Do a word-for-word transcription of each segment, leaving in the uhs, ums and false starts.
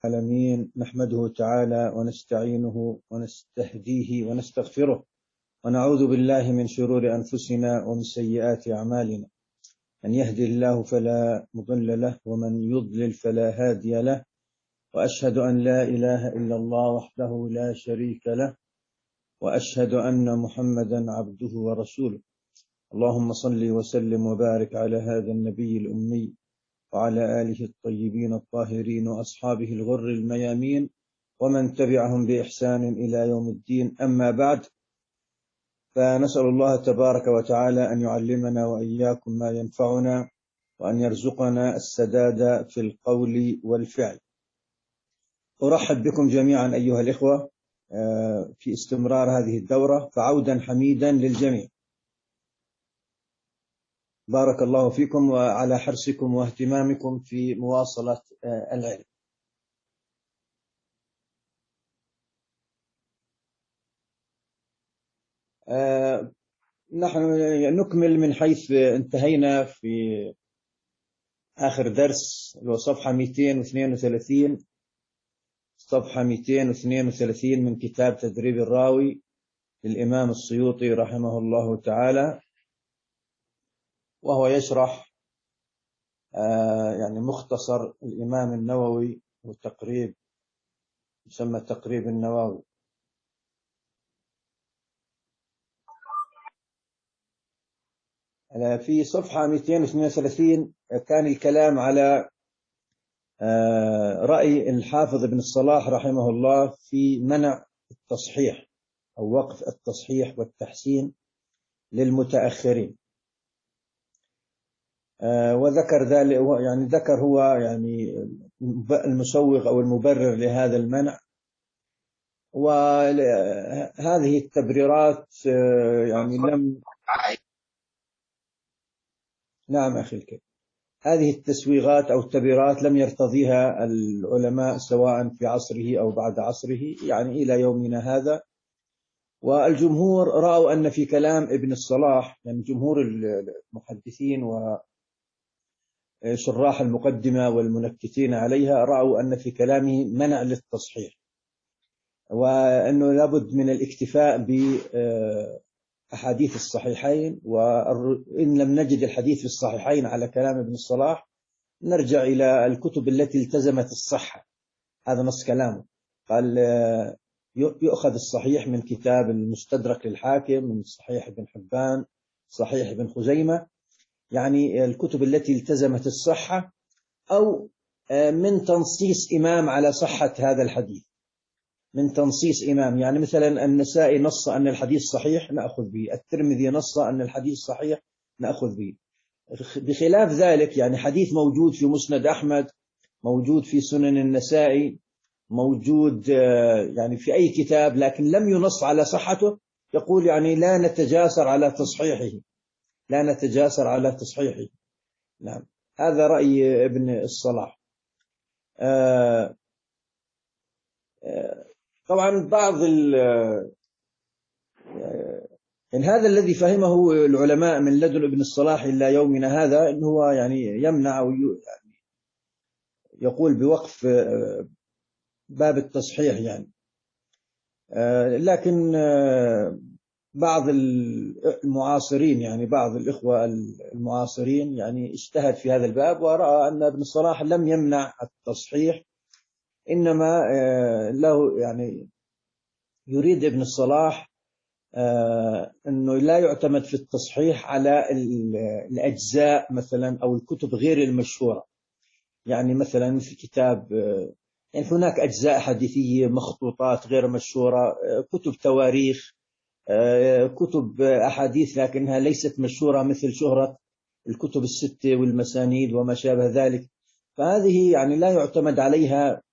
العالمين، نحمده تعالى ونستعينه ونستهديه ونستغفره، ونعوذ بالله من شرور أنفسنا ومن سيئات أعمالنا. من يهدي الله فلا مضل له ومن يضلل فلا هادي له، وأشهد أن لا إله إلا الله وحده لا شريك له، وأشهد أن محمدا عبده ورسوله. اللهم صل وسلم وبارك على هذا النبي الأمي وعلى آله الطيبين الطاهرين وأصحابه الغر الميامين ومن تبعهم بإحسان إلى يوم الدين. أما بعد، فنسأل الله تبارك وتعالى أن يعلمنا وإياكم ما ينفعنا، وأن يرزقنا السداد في القول والفعل. أرحب بكم جميعا أيها الإخوة في استمرار هذه الدورة، فعودا حميدا للجميع. بارك الله فيكم وعلى حرصكم واهتمامكم في مواصلة العلم. نحن نكمل من حيث انتهينا في آخر درس، اللي هو صفحة مئتين واثنين وثلاثين صفحة مئتين واثنين وثلاثين من كتاب تدريب الراوي للإمام السيوطي رحمه الله تعالى، وهو يشرح يعني مختصر الإمام النووي، والتقريب يسمى التقريب النووي. في صفحة مئتين واثنين وثلاثين كان الكلام على رأي الحافظ ابن الصلاح رحمه الله في منع التصحيح أو وقف التصحيح والتحسين للمتأخرين، وذكر ذلك، يعني ذكر هو يعني المسوغ أو المبرر لهذا المنع، وهذه التبريرات يعني لم نعم أخي الكريم، هذه التسويغات أو التبريرات لم يرتضيها العلماء سواء في عصره أو بعد عصره، يعني إلى يومنا هذا. والجمهور رأوا أن في كلام ابن الصلاح، يعني جمهور المحدثين وشراح المقدمة والمنكتين عليها، رأوا أن في كلامه منع للتصحيح، وأنه لابد من الاكتفاء بأحاديث الصحيحين، وإن لم نجد الحديث في الصحيحين على كلام ابن الصلاح نرجع إلى الكتب التي التزمت الصحة. هذا نص كلامه، قال يؤخذ الصحيح من كتاب المستدرك للحاكم، من صحيح ابن حبان، صحيح ابن خزيمة، يعني الكتب التي التزمت الصحة، أو من تنصيص إمام على صحة هذا الحديث، من تنصيص إمام، يعني مثلا النسائي نص أن الحديث صحيح نأخذ به، الترمذي نص أن الحديث صحيح نأخذ به. بخلاف ذلك، يعني حديث موجود في مسند أحمد، موجود في سنن النسائي، موجود يعني في أي كتاب، لكن لم ينص على صحته، يقول يعني لا نتجاسر على تصحيحه، لا نتجاسر على تصحيحه. نعم، هذا رأي ابن الصلاح. آه آه طبعا بعض ال إن هذا الذي فهمه العلماء من لدن ابن الصلاح إلى يومنا هذا، إنه هو يعني يمنع أو يعني يقول بوقف باب التصحيح يعني. لكن بعض المعاصرين، يعني بعض الإخوة المعاصرين، يعني اجتهد في هذا الباب ورأى أن ابن الصلاح لم يمنع التصحيح، إنما له يعني يريد ابن الصلاح أنه لا يعتمد في التصحيح على الأجزاء مثلا أو الكتب غير المشهورة، يعني مثلا في كتاب، يعني هناك أجزاء حديثية مخطوطات غير مشهورة، كتب تواريخ، كتب أحاديث لكنها ليست مشهورة مثل شهرة الكتب الستة والمسانيد وما شابه ذلك، فهذه يعني لا يعتمد عليها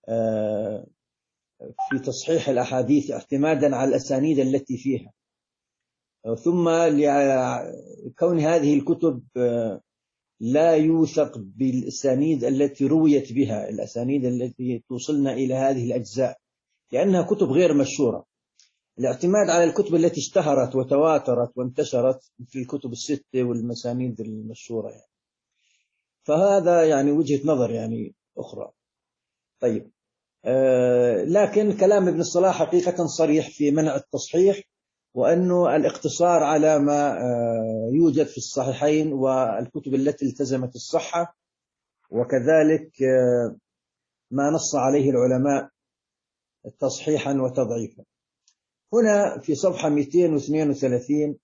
في تصحيح الأحاديث اعتمادا على الأسانيد التي فيها. ثم لكون هذه الكتب لا يوثق بالأسانيد التي رويت بها، الأسانيد التي توصلنا إلى هذه الأجزاء، لأنها كتب غير مشهورة. الاعتماد على الكتب التي اشتهرت وتواترت وانتشرت في الكتب الستة والمسانيد المشهورة يعني. فهذا يعني وجهة نظر يعني أخرى. طيب، لكن كلام ابن الصلاح حقيقة صريح في منع التصحيح، وأنه الاقتصار على ما يوجد في الصحيحين والكتب التي التزمت الصحة، وكذلك ما نص عليه العلماء تصحيحا وتضعيفا. هنا في صفحة مئتين واثنين وثلاثين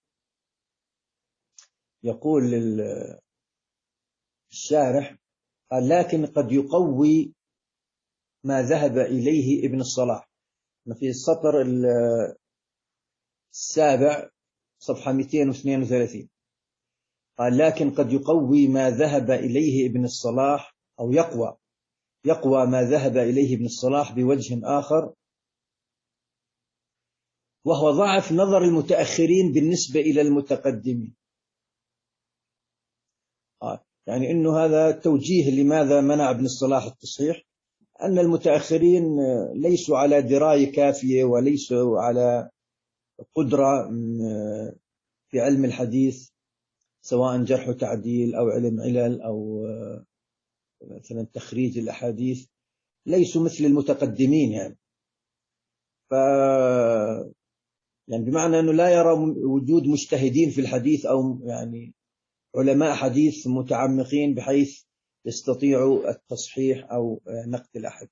يقول الشارح: قال لكن قد يقوي ما ذهب إليه ابن الصلاح. في السطر السابع صفحة مئتين واثنين وثلاثين قال: لكن قد يقوي ما ذهب إليه ابن الصلاح، أو يقوى يقوى ما ذهب إليه ابن الصلاح بوجه آخر، وهو ضعف نظر المتأخرين بالنسبة إلى المتقدمين. آه. يعني إنه هذا توجيه لماذا منع ابن الصلاح التصحيح، أن المتأخرين ليسوا على دراية كافية وليسوا على قدرة في علم الحديث، سواء جرح وتعديل أو علم علل أو مثلا تخريج الأحاديث، ليسوا مثل المتقدمين. يعني ف يعني بمعنى أنه لا يرى وجود مجتهدين في الحديث أو يعني علماء حديث متعمقين بحيث يستطيعوا التصحيح أو نقد الأحد.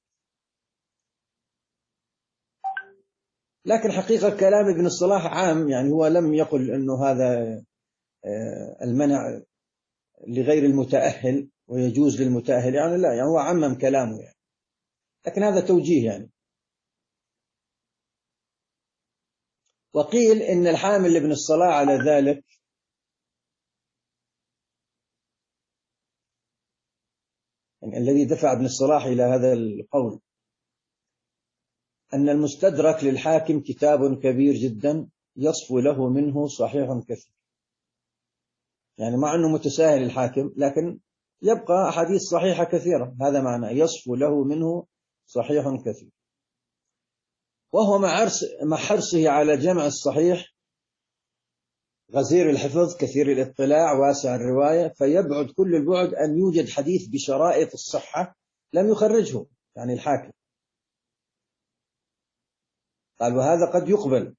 لكن حقيقة كلام ابن الصلاح عام، يعني هو لم يقل أنه هذا المنع لغير المتأهل ويجوز للمتأهل، يعني لا، يعني هو عمم كلامه يعني. لكن هذا توجيه يعني. وقيل إن الحامل لابن الصلاح على ذلك يعني الذي دفع ابن الصلاح إلى هذا القول أن المستدرك للحاكم كتاب كبير جدا يصفو له منه صحيح كثير. يعني مع أنه متساهل الحاكم، لكن يبقى أحاديث صحيحة كثيرة، هذا معنى يصفو له منه صحيح كثير. وهو مع حرصه على جمع الصحيح غزير الحفظ كثير الاطلاع واسع الرواية، فيبعد كل البعد أن يوجد حديث بشرائط الصحة لم يخرجه يعني الحاكم. قال: وهذا قد يقبل.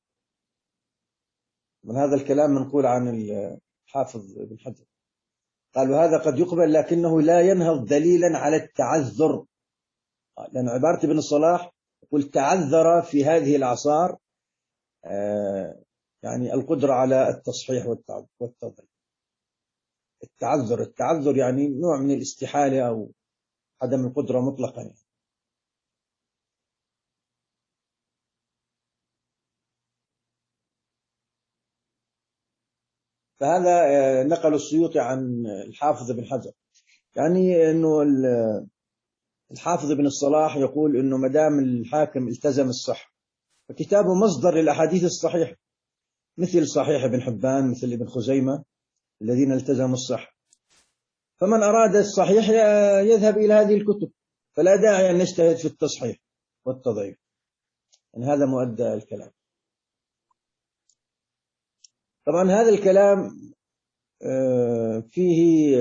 من هذا الكلام منقول عن الحافظ ابن حجر. قال: وهذا قد يقبل لكنه لا ينهض دليلا على التعذر، لأن عبارة ابن الصلاح يقول تعذر في هذه الأعصار يعني القدرة على التصحيح والتضعيف. التعذر التعذر يعني نوع من الاستحالة أو عدم القدرة مطلقا يعني. فهذا نقل السيوطي عن الحافظ ابن حجر، يعني أنه الحافظ ابن الصلاح يقول أنه مدام الحاكم التزم الصح فكتابه مصدر للأحاديث الصحيحة، مثل صحيح ابن حبان، مثل ابن خزيمة الذين التزموا الصح. فمن أراد الصحيح يذهب إلى هذه الكتب، فلا داعي أن نجتهد في التصحيح والتضعيف. يعني هذا مؤدى الكلام. طبعا هذا الكلام فيه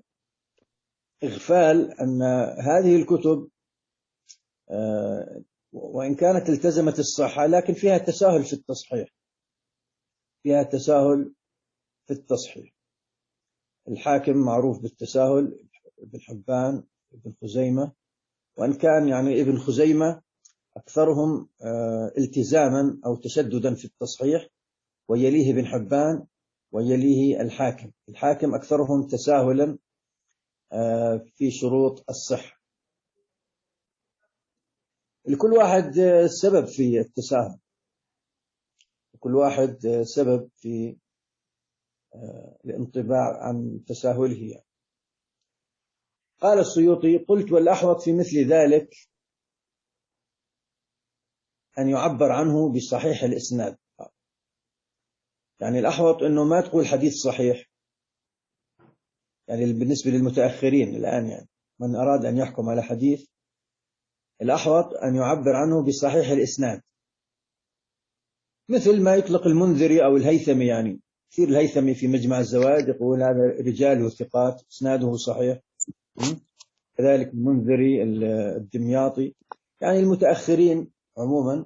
إغفال أن هذه الكتب وإن كانت التزمت الصحة لكن فيها تساهل في التصحيح فيها تساهل في التصحيح. الحاكم معروف بالتساهل، ابن حبان، ابن خزيمة، وإن كان يعني ابن خزيمة أكثرهم التزاما أو تشددا في التصحيح، ويليه ابن حبان، ويليه الحاكم. الحاكم أكثرهم تساهلا في شروط الصحة. لكل واحد سبب في التساهل، كل واحد سبب في الانطباع عن تساهله يعني. قال السيوطي: قلت: والأحوط في مثل ذلك أن يعبر عنه بصحيح الإسناد. يعني الأحوط أنه ما تقول حديث صحيح، يعني بالنسبة للمتأخرين الآن، يعني من أراد أن يحكم على حديث الأحوط أن يعبر عنه بصحيح الإسناد، مثل ما يطلق المنذري أو الهيثمي. يعني كثير الهيثمي في مجمع الزوائد يقول هذا رجاله ثقات إسناده صحيح، كذلك المنذري الدمياطي يعني المتأخرين عموما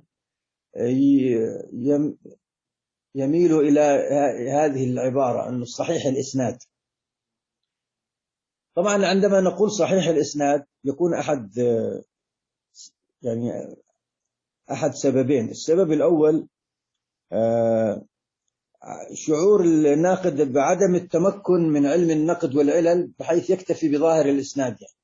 يميلوا إلى هذه العبارة أنه صحيح الإسناد. طبعا عندما نقول صحيح الإسناد يكون أحد يعني أحد سببين. السبب الأول شعور الناقد بعدم التمكن من علم النقد والعلل بحيث يكتفي بظاهر الإسناد يعني.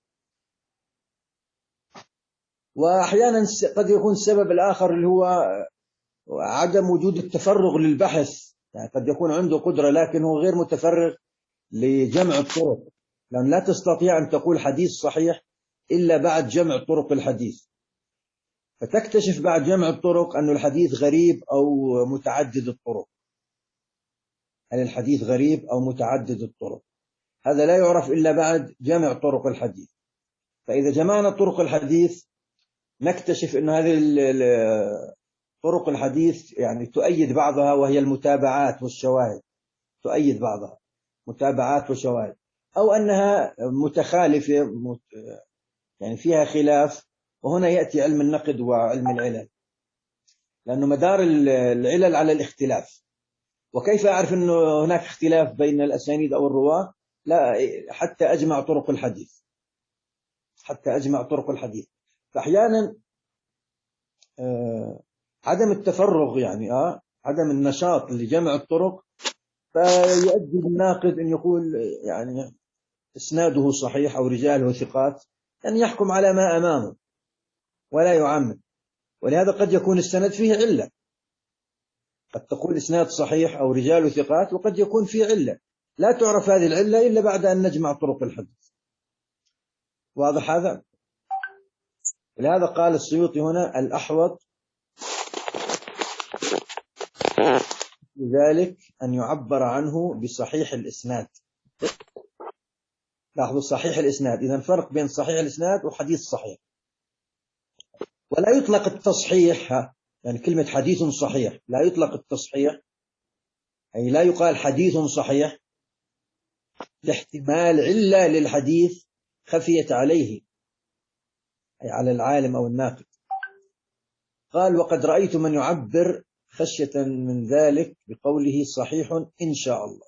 وأحيانا قد يكون السبب الآخر اللي هو عدم وجود التفرغ للبحث، يعني قد يكون عنده قدرة لكن هو غير متفرغ لجمع الطرق، لأن لا تستطيع أن تقول حديث صحيح إلا بعد جمع طرق الحديث، فتكتشف بعد جمع الطرق أن الحديث غريب أو متعدد الطرق. هل الحديث غريب أو متعدد الطرق؟ هذا لا يعرف إلا بعد جمع طرق الحديث. فإذا جمعنا طرق الحديث نكتشف أن هذه طرق الحديث يعني تؤيد بعضها، وهي المتابعات والشواهد، تؤيد بعضها متابعات وشواهد، أو أنها متخالفة يعني فيها خلاف. وهنا يأتي علم النقد وعلم العلل، لأنه مدار العلل على الاختلاف. وكيف أعرف أنه هناك اختلاف بين الأسانيد أو الرواة؟ لا، حتى أجمع طرق الحديث، حتى أجمع طرق الحديث. فأحيانا آه عدم التفرغ يعني آه عدم النشاط لجمع الطرق فيؤدي الناقد أن يقول يعني إسناده صحيح أو رجاله ثقات، أن يحكم على ما أمامه ولا يعمم. ولهذا قد يكون السند فيه علة، قد تقول إسناد صحيح أو رجاله ثقات، وقد يكون فيه علة لا تعرف هذه العلة إلا بعد أن نجمع طرق الحديث. واضح هذا؟ لهذا قال السيوطي هنا الأحوط لذلك أن يعبر عنه بصحيح الإسناد. لاحظوا صحيح الإسناد، إذن فرق بين صحيح الإسناد وحديث صحيح. ولا يطلق التصحيح، يعني كلمة حديث صحيح لا يطلق التصحيح، أي لا يقال حديث صحيح لاحتمال علة للحديث خفيت عليه، أي على العالم أو الناقد. قال وقد رأيت من يعبر خشية من ذلك بقوله صحيح إن شاء الله،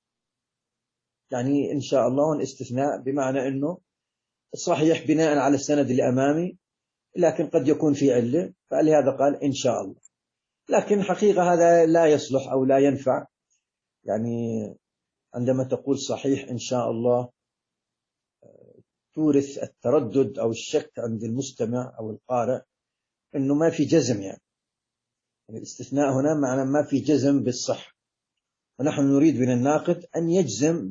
يعني إن شاء الله استثناء، بمعنى أنه صحيح بناء على السند اللي أمامي لكن قد يكون في علة، فلهذا قال إن شاء الله. لكن حقيقة هذا لا يصلح أو لا ينفع. يعني عندما تقول صحيح إن شاء الله تورث التردد أو الشك عند المستمع أو القارئ أنه ما في جزم، يعني الاستثناء هنا معنى ما في جزم بالصح، ونحن نريد من الناقد أن يجزم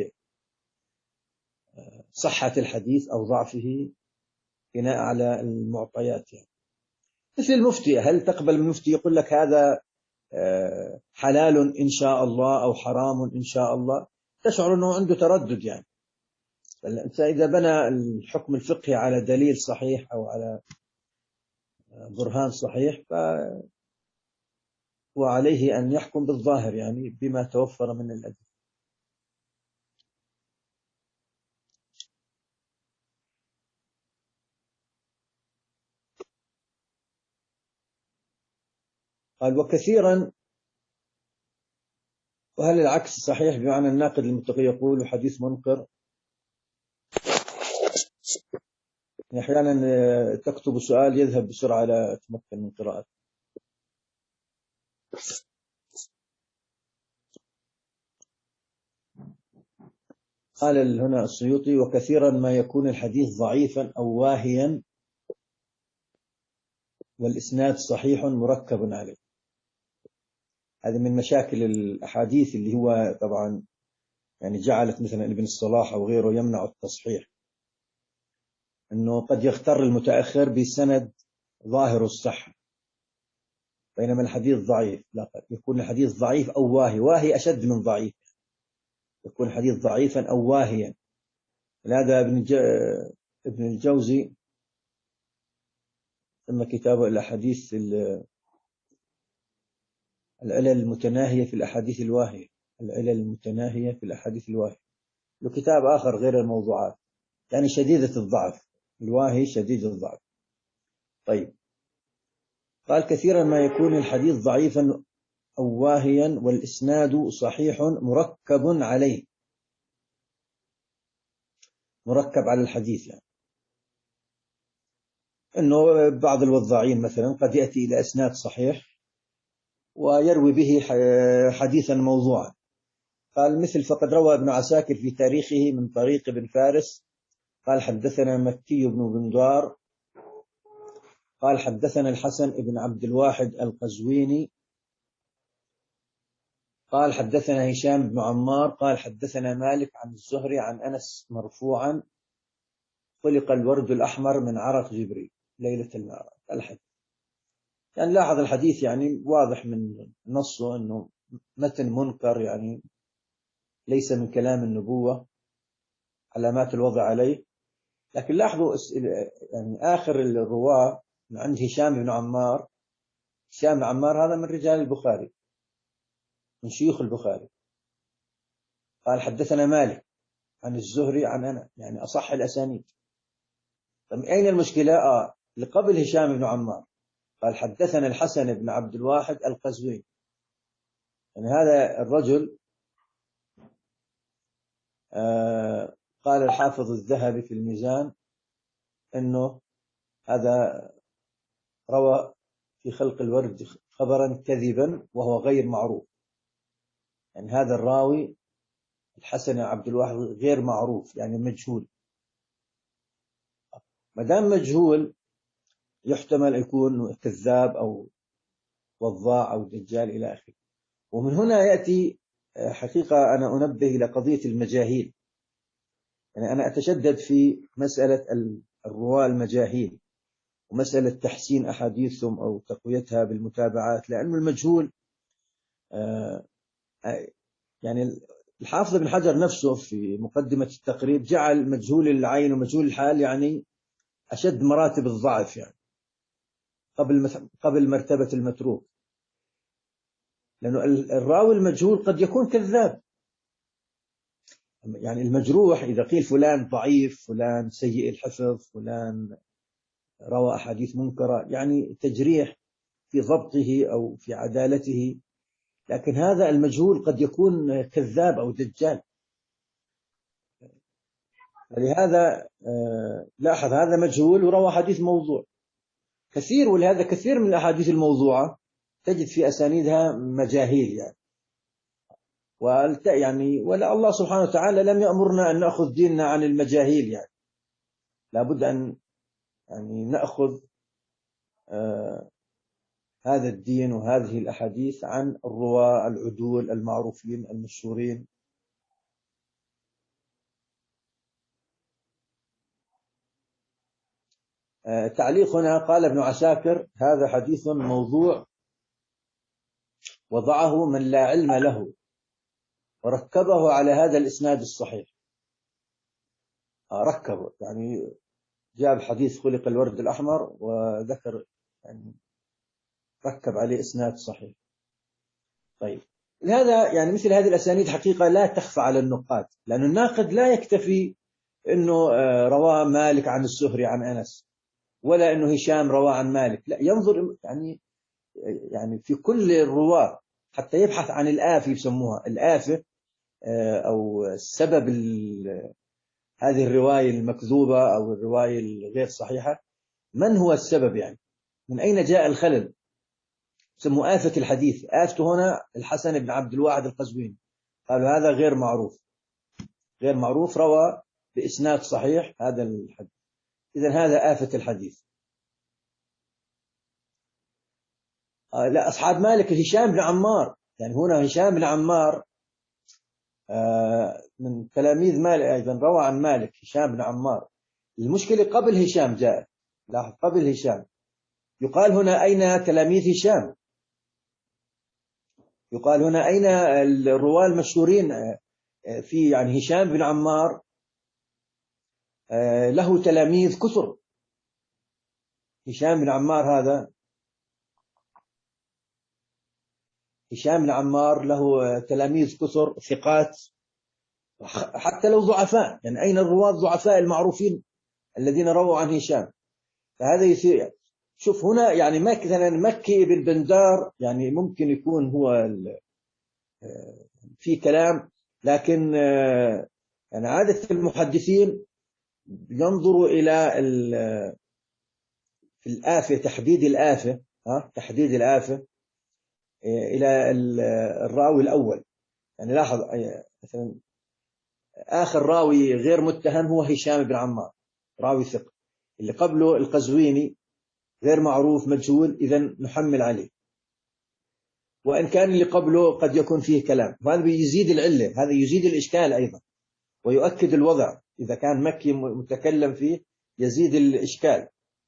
بصحة الحديث أو ضعفه بناء على المعطيات. يعني مثل المفتي، هل تقبل من المفتي يقول لك هذا حلال إن شاء الله أو حرام إن شاء الله؟ تشعر أنه عنده تردد. يعني فإذا بنى الحكم الفقهي على دليل صحيح أو على برهان صحيح وعليه أن يحكم بالظاهر، يعني بما توفر من الأدلة. قال وكثيرا، وهل العكس صحيح بمعنى الناقد المتقي يقول حديث منكر؟ أحيانا تكتب سؤال يذهب بسرعة لا تمكن من قراءته. قال هنا السيوطي وكثيرا ما يكون الحديث ضعيفا أو واهيا والإسناد صحيح مركب عليه. هذه من مشاكل الأحاديث اللي هو طبعا يعني جعلت مثلا ابن الصلاح أو غيره يمنع التصحيح، أنه قد يغتر المتأخر بسند ظاهر الصحة بينما الحديث ضعيف. لا، قد يكون الحديث ضعيف أو واهي، واهي أشد من ضعيف، يكون الحديث ضعيفا أو واهيا. هذا ابن ابن الجوزي ثم كتابه الأحاديث العلل المتناهية في الأحاديث الواهية، العلل المتناهية في الأحاديث الواهية. له كتاب آخر غير الموضوعات، يعني شديدة الضعف، الواهي شديد الضعف. طيب، قال كثيرا ما يكون الحديث ضعيفا أو واهيا والإسناد صحيح مركب عليه، مركب على الحديث، يعني أنه بعض الوضاعين مثلا قد يأتي إلى إسناد صحيح ويروي به حديثا موضوعا. قال مثل فقد روى ابن عساكر في تاريخه من طريق ابن فارس قال حدثنا مكي بن بندار قال حدثنا الحسن بن عبد الواحد القزويني قال حدثنا هشام بن عمار قال حدثنا مالك عن الزهري عن أنس مرفوعا خلق الورد الأحمر من عرق جبريل ليلة المعراج. الحديث يعني لاحظ الحديث يعني واضح من نصه أنه متن منكر، يعني ليس من كلام النبوة، علامات الوضع عليه. لكن لاحظوا يعني آخر الرواة من عند هشام بن عمار، هشام بن عمار هذا من رجال البخاري، من شيوخ البخاري. قال حدثنا مالك عن الزهري عن أنا، يعني أصح الأسانيد. طيب أين المشكلة؟ آه لقبل هشام بن عمار قال حدثنا الحسن بن عبد الواحد القزويني، يعني هذا الرجل آه قال الحافظ الذهبي في الميزان أنه هذا روى في خلق الورد خبرا كذبا وهو غير معروف، يعني هذا الراوي الحسن عبد الواحد غير معروف، يعني مجهول. ما دام مجهول يحتمل يكون كذاب أو وضاع أو دجال إلى آخره. ومن هنا يأتي حقيقة أنا أنبه إلى قضية المجاهيل، يعني أنا أتشدد في مسألة الرواة المجاهيل ومسألة تحسين أحاديثهم أو تقويتها بالمتابعات، لأن المجهول يعني الحافظ بن حجر نفسه في مقدمة التقريب جعل مجهول العين ومجهول الحال يعني أشد مراتب الضعف، يعني قبل قبل مرتبة المتروك، لأنه الراوي المجهول قد يكون كذاب. يعني المجروح إذا قيل فلان ضعيف، فلان سيء الحفظ، فلان روى أحاديث منكرة، يعني تجريح في ضبطه أو في عدالته. لكن هذا المجهول قد يكون كذاب أو دجال. فلهذا لاحظ هذا مجهول وروى حديث موضوع كثير، ولهذا كثير من الأحاديث الموضوعة تجد في أسانيدها مجاهيل، يعني يعني ولا الله سبحانه وتعالى لم يأمرنا أن نأخذ ديننا عن المجاهيل، يعني لابد أن يعني نأخذ آه هذا الدين وهذه الأحاديث عن الرواة العدول المعروفين المشهورين. آه تعليق هنا قال ابن عساكر هذا حديث موضوع وضعه من لا علم له وركبه على هذا الإسناد الصحيح. آه ركبه يعني جاب حديث خلق الورد الأحمر وذكر يعني ركب عليه إسناد صحيح. طيب لهذا يعني مثل هذه الأسانيد حقيقة لا تخفى على النقاد، لأن الناقد لا يكتفي أنه رواه مالك عن الزهري عن أنس، ولا أنه هشام رواه عن مالك، لا ينظر يعني يعني في كل الرواة حتى يبحث عن الآفة، يسموها الآفة أو سبب هذه الرواية المكذوبة أو الرواية الغير صحيحة. من هو السبب؟ يعني من أين جاء الخلل؟ سموا آفة الحديث. آفته هنا الحسن بن عبد الواحد القزويني، قالوا هذا غير معروف، غير معروف روى بإسناد صحيح هذا الحديث، إذن هذا آفة الحديث. آه لا أصحاب مالك هشام بن عمار، يعني هنا هشام بن عمار آه من تلاميذ مالك أيضا روى عن مالك هشام بن عمار. المشكلة قبل هشام جاء، لاحظ قبل هشام. يقال هنا أين تلاميذ هشام؟ يقال هنا أين الرواة المشهورين في يعني هشام بن عمار له تلاميذ كثر. هشام بن عمار هذا هشام بن عمار له تلاميذ كثر ثقات حتى لو ضعفاء، يعني أين الرواة الضعفاء المعروفين الذين رووا عن هشام؟ فهذا يثير شوف هنا يعني مثلا مكي بن بندار يعني ممكن يكون هو في كلام، لكن يعني عادة المحدثين ينظروا إلى في الآفة، تحديد الآفة، ها تحديد الآفة إلى الراوي الأول. يعني لاحظ مثلا آخر راوي غير متهم هو هشام بن عمار، راوي ثقة. اللي قبله القزويني غير معروف مجهول، إذا نحمل عليه، وإن كان اللي قبله قد يكون فيه كلام، وهذا بيزيد العلة، هذا يزيد الإشكال أيضا ويؤكد الوضع. إذا كان مكي متكلم فيه يزيد الإشكال.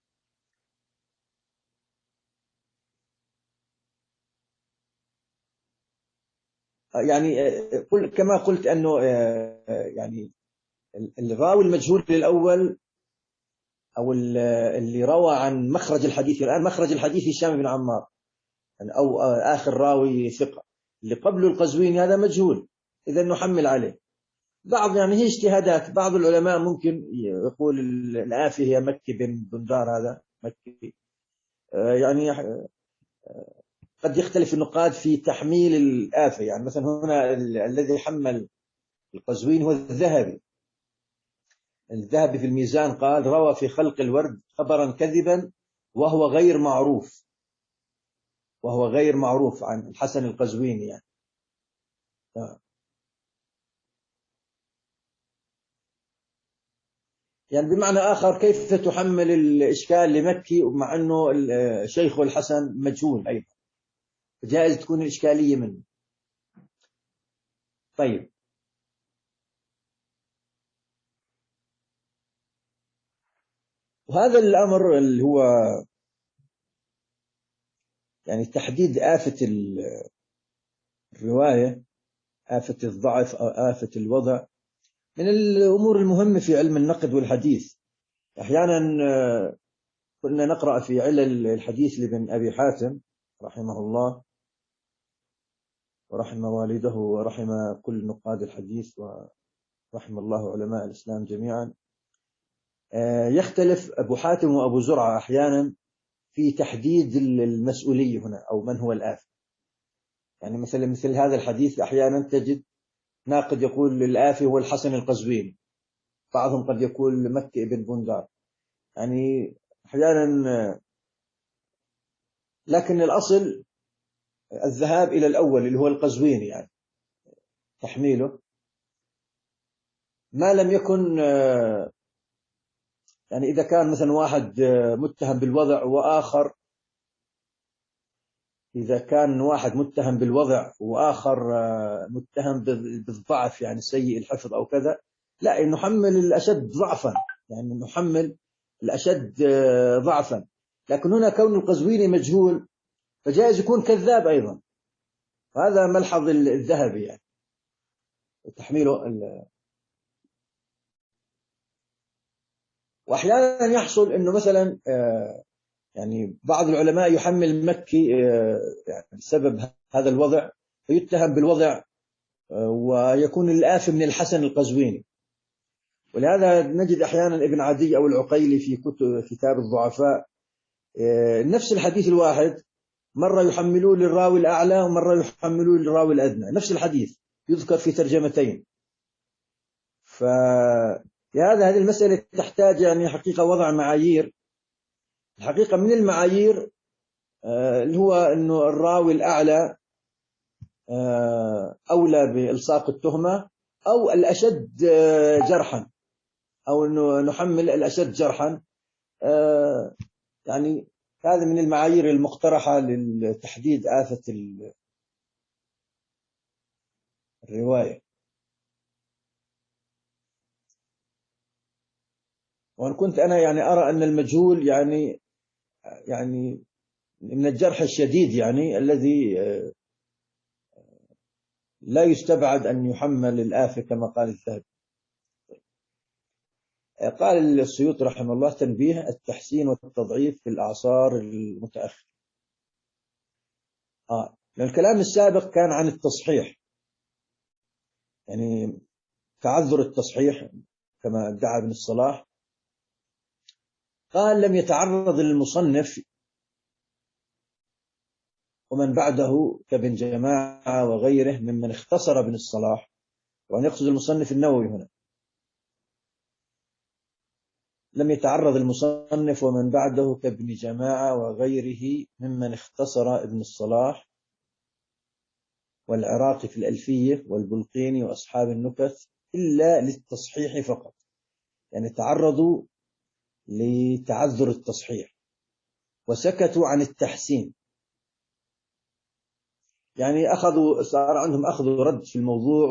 يعني كما قلت أنه يعني الراوي المجهول الأول أو اللي روى عن مخرج الحديث، الآن مخرج الحديث هشام بن عمار أو آخر راوي ثقة، اللي قبله القزويني هذا مجهول، إذا نحمل عليه. بعض يعني هي اجتهادات، بعض العلماء ممكن يقول الآفي هي مكي بن بندار، هذا مكي. يعني قد يختلف النقاد في تحميل الآفة. يعني مثلا هنا الذي حمل القزويني هو الذهبي. الذهبي في الميزان قال روى في خلق الورد خبرا كذبا وهو غير معروف، وهو غير معروف عن الحسن القزويني يعني. يعني بمعنى آخر كيف تحمل الإشكال لمكي مع أنه شيخه الحسن مجهول أيضا، جائز تكون الإشكالية منه. طيب وهذا الأمر اللي هو يعني تحديد آفة الرواية، آفة الضعف أو آفة الوضع، من الأمور المهمة في علم النقد والحديث. أحيانا كنا نقرأ في علل الحديث لابن أبي حاتم رحمه الله ورحم والده ورحم كل نقاد الحديث ورحم الله علماء الإسلام جميعا. يختلف أبو حاتم وأبو زرعة أحيانا في تحديد المسؤولية هنا أو من هو الآفة. يعني مثل مثل هذا الحديث أحيانا تجد ناقد يقول الآفي هو الحسن القزويني، بعضهم قد يقول مكي بن بندار، يعني أحيانا. لكن الأصل الذهاب إلى الأول اللي هو القزويني، يعني تحميله ما لم يكن يعني إذا كان مثلا واحد متهم بالوضع وآخر، إذا كان واحد متهم بالوضع وآخر متهم بالضعف يعني سيء الحفظ أو كذا، لا نحمل الأشد ضعفا، يعني نحمل الأشد ضعفا. لكن هنا كون القزويني مجهول فجائز يكون كذاب أيضا، وهذا ملحظ الذهبي يعني تحميله. وأحيانا يحصل أنه مثلا يعني بعض العلماء يحمل مكي يعني بسبب هذا الوضع فيتهم بالوضع ويكون الآفة من الحسن القزويني. ولهذا نجد أحيانا ابن عدي أو العقيلي في كتب كتاب الضعفاء نفس الحديث الواحد مرة يحملوه للراوي الأعلى ومرة يحملوه للراوي الأدنى، نفس الحديث يذكر في ترجمتين. فهذا هذه المسألة تحتاج يعني حقيقة وضع معايير. الحقيقة من المعايير اللي هو أنه الراوي الأعلى أولى بإلصاق التهمة أو الأشد جرحا، أو أنه نحمل الأشد جرحا. يعني هذا من المعايير المقترحة لتحديد آفة الرواية. وأن كنت أنا يعني أرى أن المجهول يعني يعني من الجرح الشديد، يعني الذي لا يستبعد أن يحمل الآفة كما قال الذهبي. قال السيوطي رحمه الله تنبيه التحسين والتضعيف في الأعصار المتأخرة. آه. الكلام السابق كان عن التصحيح، يعني تعذر التصحيح كما ادعى ابن الصلاح. قال لم يتعرض المصنف ومن بعده كابن جماعة وغيره ممن اختصر ابن الصلاح، وأن يقصد المصنف النووي هنا، لم يتعرض المصنف ومن بعده كابن جماعة وغيره ممن اختصر ابن الصلاح والعراقي في الألفية والبلقيني وأصحاب النكت إلا للتصحيح فقط، يعني تعرضوا لتعذر التصحيح وسكتوا عن التحسين، يعني أخذوا صار عندهم أخذ ورد في الموضوع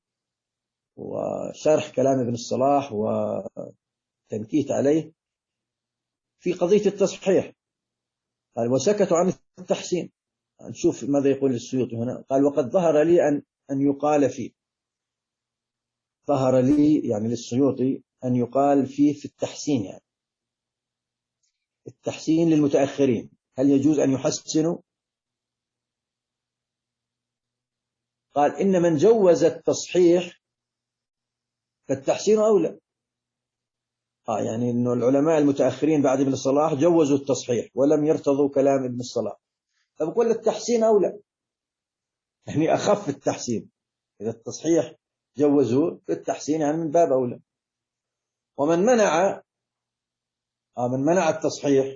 وشرح كلام ابن الصلاح وتنكيت عليه في قضية التصحيح. قال وسكتوا عن التحسين. نشوف ماذا يقول السيوطي هنا. قال وقد ظهر لي أن أن يقال فيه، ظهر لي يعني للسيوطي أن يقال فيه في التحسين، يعني التحسين للمتأخرين، هل يجوز أن يحسنوا؟ قال إن من جوز التصحيح فالتحسين أولى. آه يعني إنه العلماء المتأخرين بعد ابن الصلاح جوزوا التصحيح ولم يرتضوا كلام ابن الصلاح، فبقول التحسين أولى، يعني أخف التحسين. إذا التصحيح جوزوه في التحسين يعني من باب أولى. ومن منع آه من منع التصحيح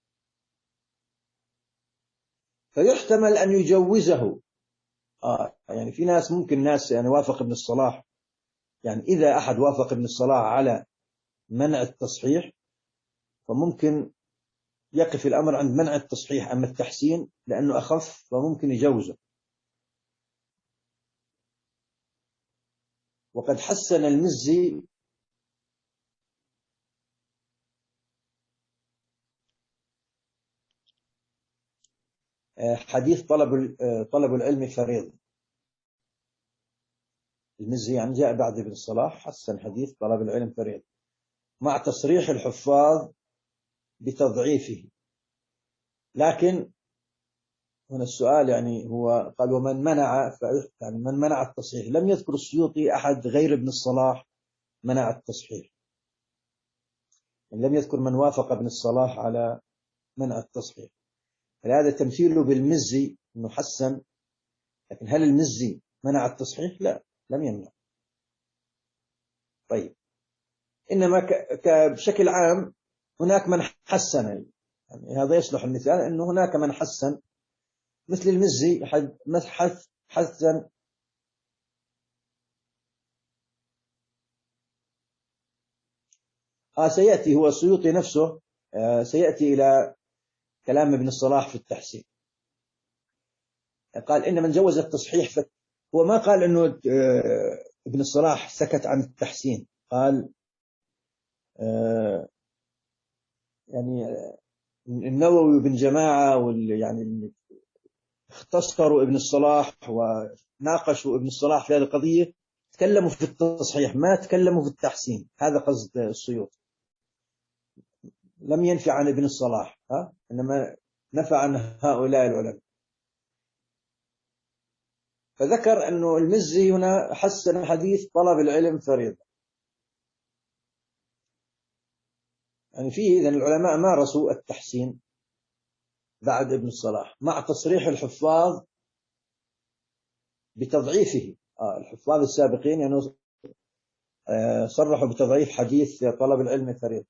فيحتمل أن يجوزه. آه يعني في ناس ممكن ناس يعني وافق ابن الصلاح، يعني إذا أحد وافق ابن الصلاح على منع التصحيح فممكن يقف الأمر عند منع التصحيح، أما التحسين لأنه أخف فممكن يجوزه. وقد حسن المزي حديث طلب طلب العلم فريضة. المزي يعني جاء بعد ابن الصلاح، حسن حديث طلب العلم فريضة مع تصريح الحفاظ بتضعيفه. لكن هنا السؤال يعني هو قال ومن منع، يعني من منع التصحيح، لم يذكر السيوطي أحد غير ابن الصلاح منع التصحيح، يعني لم يذكر من وافق ابن الصلاح على منع التصحيح. هذا تمثيله بالمزي انه حسن، لكن هل المزي منع التصحيح؟ لا، لم يمنع. طيب انما بشكل عام هناك من حسن، يعني هذا يصلح المثال انه هناك من حسن مثل المزي حث حسن آه سيأتي هو السيوطي نفسه آه سيأتي إلى كلام ابن الصلاح في التحسين. قال إن من جوز التصحيح ف... هو ما قال إنه آه ابن الصلاح سكت عن التحسين، قال آه يعني النووي وابن جماعة واللي يعني اختصروا ابن الصلاح وناقشوا ابن الصلاح في هذه القضية تكلموا في التصحيح ما تكلموا في التحسين. هذا قصد السيوطي، لم ينفع عن ابن الصلاح ها إنما نفع عن هؤلاء العلماء. فذكر أنه المزي هنا حسن حديث طلب العلم فريضة، يعني فيه إذن العلماء مارسوا التحسين بعد ابن الصلاح مع تصريح الحفاظ بتضعيفه. آه الحفاظ السابقين يعني آه صرحوا بتضعيف حديث طلب العلم فريضة.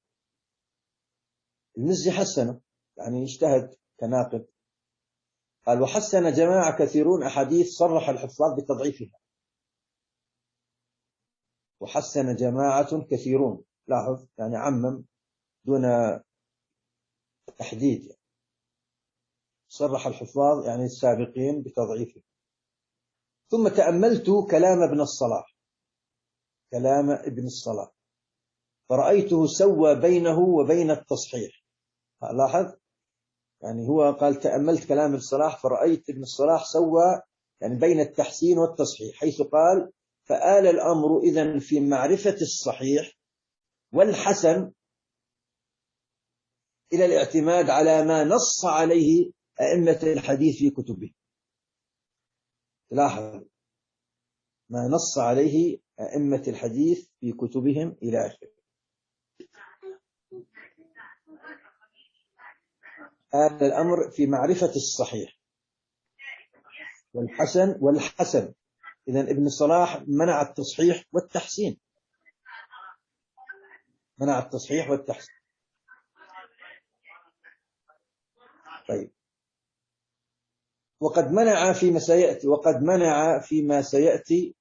المزي حسنه، يعني اجتهد كناقد. قال وحسن جماعة كثيرون أحاديث صرح الحفاظ بتضعيفها. وحسن جماعة كثيرون، لاحظ يعني عمم دون تحديد، يعني صرح الحفاظ يعني السابقين بتضعيفه. ثم تأملت كلام ابن الصلاح كلام ابن الصلاح فرأيته سوى بينه وبين التصحيح. لاحظ يعني هو قال تأملت كلام ابن الصلاح فرأيت ابن الصلاح سوى يعني بين التحسين والتصحيح، حيث قال فآل الأمر إذن في معرفة الصحيح والحسن إلى الاعتماد على ما نص عليه أئمة الحديث في كتبه. لاحظ ما نص عليه أئمة الحديث في كتبهم إلى آخره. آل الأمر في معرفة الصحيح والحسن والحسن. إذن ابن الصلاح منع التصحيح والتحسين، منع التصحيح والتحسين. طيب، وقد منع فيما سيأتي وقد منع فيما سيأتي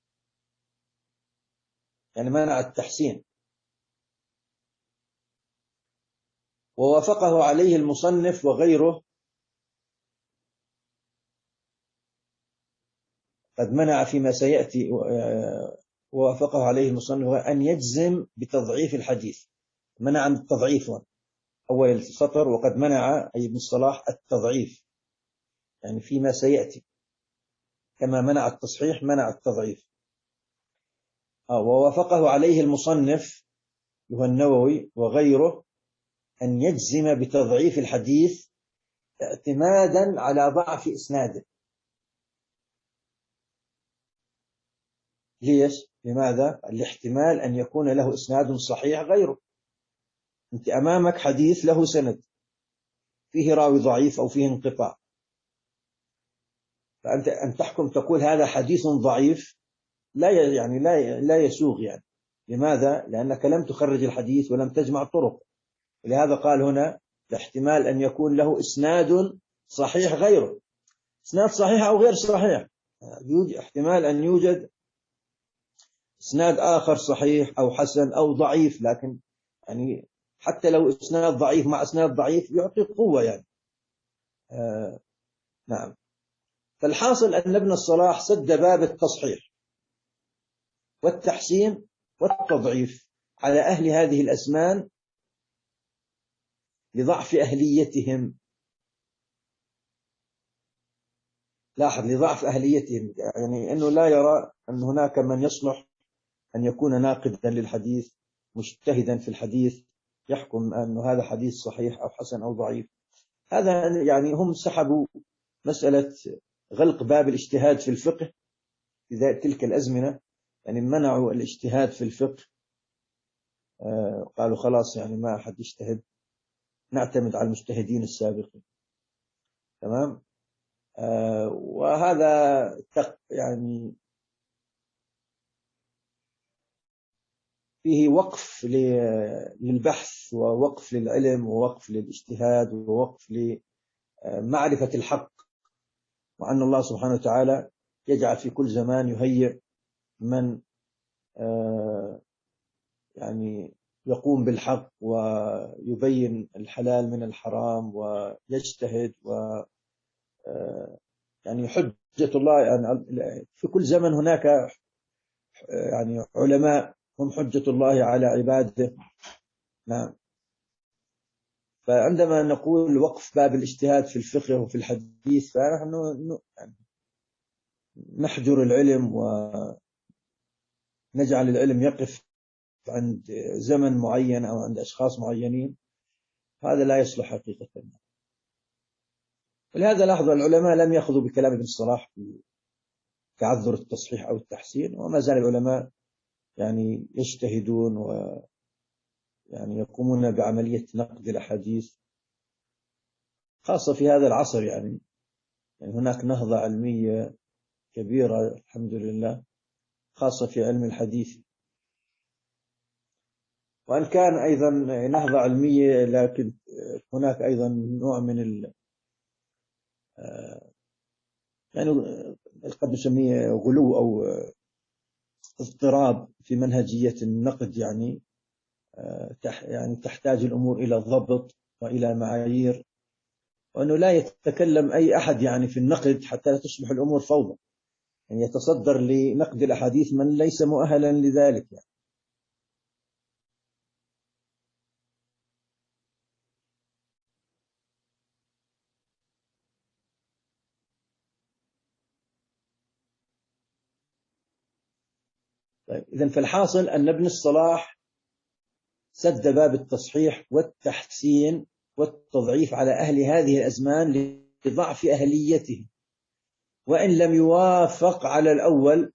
يعني منع التحسين، ووافقه عليه المصنف وغيره. قد منع فيما سيأتي ووافقه عليه المصنف أن يجزم بتضعيف الحديث. منع من التضعيف أول السطر، وقد منع أي ابن الصلاح التضعيف، يعني فيما سيأتي كما منع التصحيح منع التضعيف. ووافقه عليه المصنف هو النووي وغيره أن يجزم بتضعيف الحديث اعتمادا على ضعف إسناده. ليش؟ لماذا؟ الاحتمال أن يكون له إسناد صحيح غيره. أنت أمامك حديث له سند فيه راوي ضعيف أو فيه انقطاع، فأنت أن تحكم تقول هذا حديث ضعيف لا يعني لا لا يسوغ. يعني لماذا؟ لأنك لم تخرج الحديث ولم تجمع طرق. ولهذا قال هنا احتمال أن يكون له إسناد صحيح غيره، إسناد صحيح أو غير صحيح، يوجد احتمال أن يوجد إسناد آخر صحيح أو حسن أو ضعيف، لكن يعني حتى لو إسناد ضعيف مع إسناد ضعيف يعطي قوة يعني. آه نعم. فالحاصل أن ابن الصلاح سد باب التصحيح والتحسين والتضعيف على أهل هذه الأزمان لضعف أهليتهم. لاحظ، لضعف أهليتهم، يعني أنه لا يرى أن هناك من يصلح أن يكون ناقدا للحديث مجتهدا في الحديث يحكم أن هذا حديث صحيح أو حسن أو ضعيف. هذا يعني هم سحبوا مسألة غلق باب الاجتهاد في الفقه في تلك الأزمنة، يعني منعوا الاجتهاد في الفقه. آه قالوا خلاص يعني ما أحد يجتهد، نعتمد على المجتهدين السابقين. تمام. آه وهذا يعني فيه وقف للبحث ووقف للعلم ووقف للاجتهاد ووقف لمعرفة الحق، وأن الله سبحانه وتعالى يجعل في كل زمان يهيئ من يعني يقوم بالحق ويبين الحلال من الحرام ويجتهد، و يعني حجة الله يعني في كل زمن هناك يعني علماء هم حجة الله على عباده. نعم. فعندما نقول وقف باب الاجتهاد في الفقه وفي الحديث فنحن نحجر العلم ونجعل العلم يقف عند زمن معين أو عند أشخاص معينين. هذا لا يصلح حقيقة. ولهذا لاحظ العلماء لم يأخذوا بكلام ابن الصلاح في تعذر التصحيح أو التحسين، وما زال العلماء يعني يجتهدون ويعني يقومون بعملية نقد الأحاديث، خاصة في هذا العصر. يعني, يعني هناك نهضة علمية كبيرة الحمد لله، خاصة في علم الحديث. وأن كان أيضا نهضة علمية، لكن هناك أيضا نوع من ال يعني قد نسميه غلو أو اضطراب في منهجية النقد، يعني يعني تحتاج الأمور إلى الضبط وإلى معايير، وأنه لا يتكلم أي أحد يعني في النقد حتى لا تصبح الأمور فوضى، يعني يتصدر لنقد الأحاديث من ليس مؤهلا لذلك يعني. طيب، إذن فالحاصل أن ابن الصلاح سد باب التصحيح والتحسين والتضعيف على أهل هذه الأزمان لضعف أهليته، وإن لم يوافق على الأول.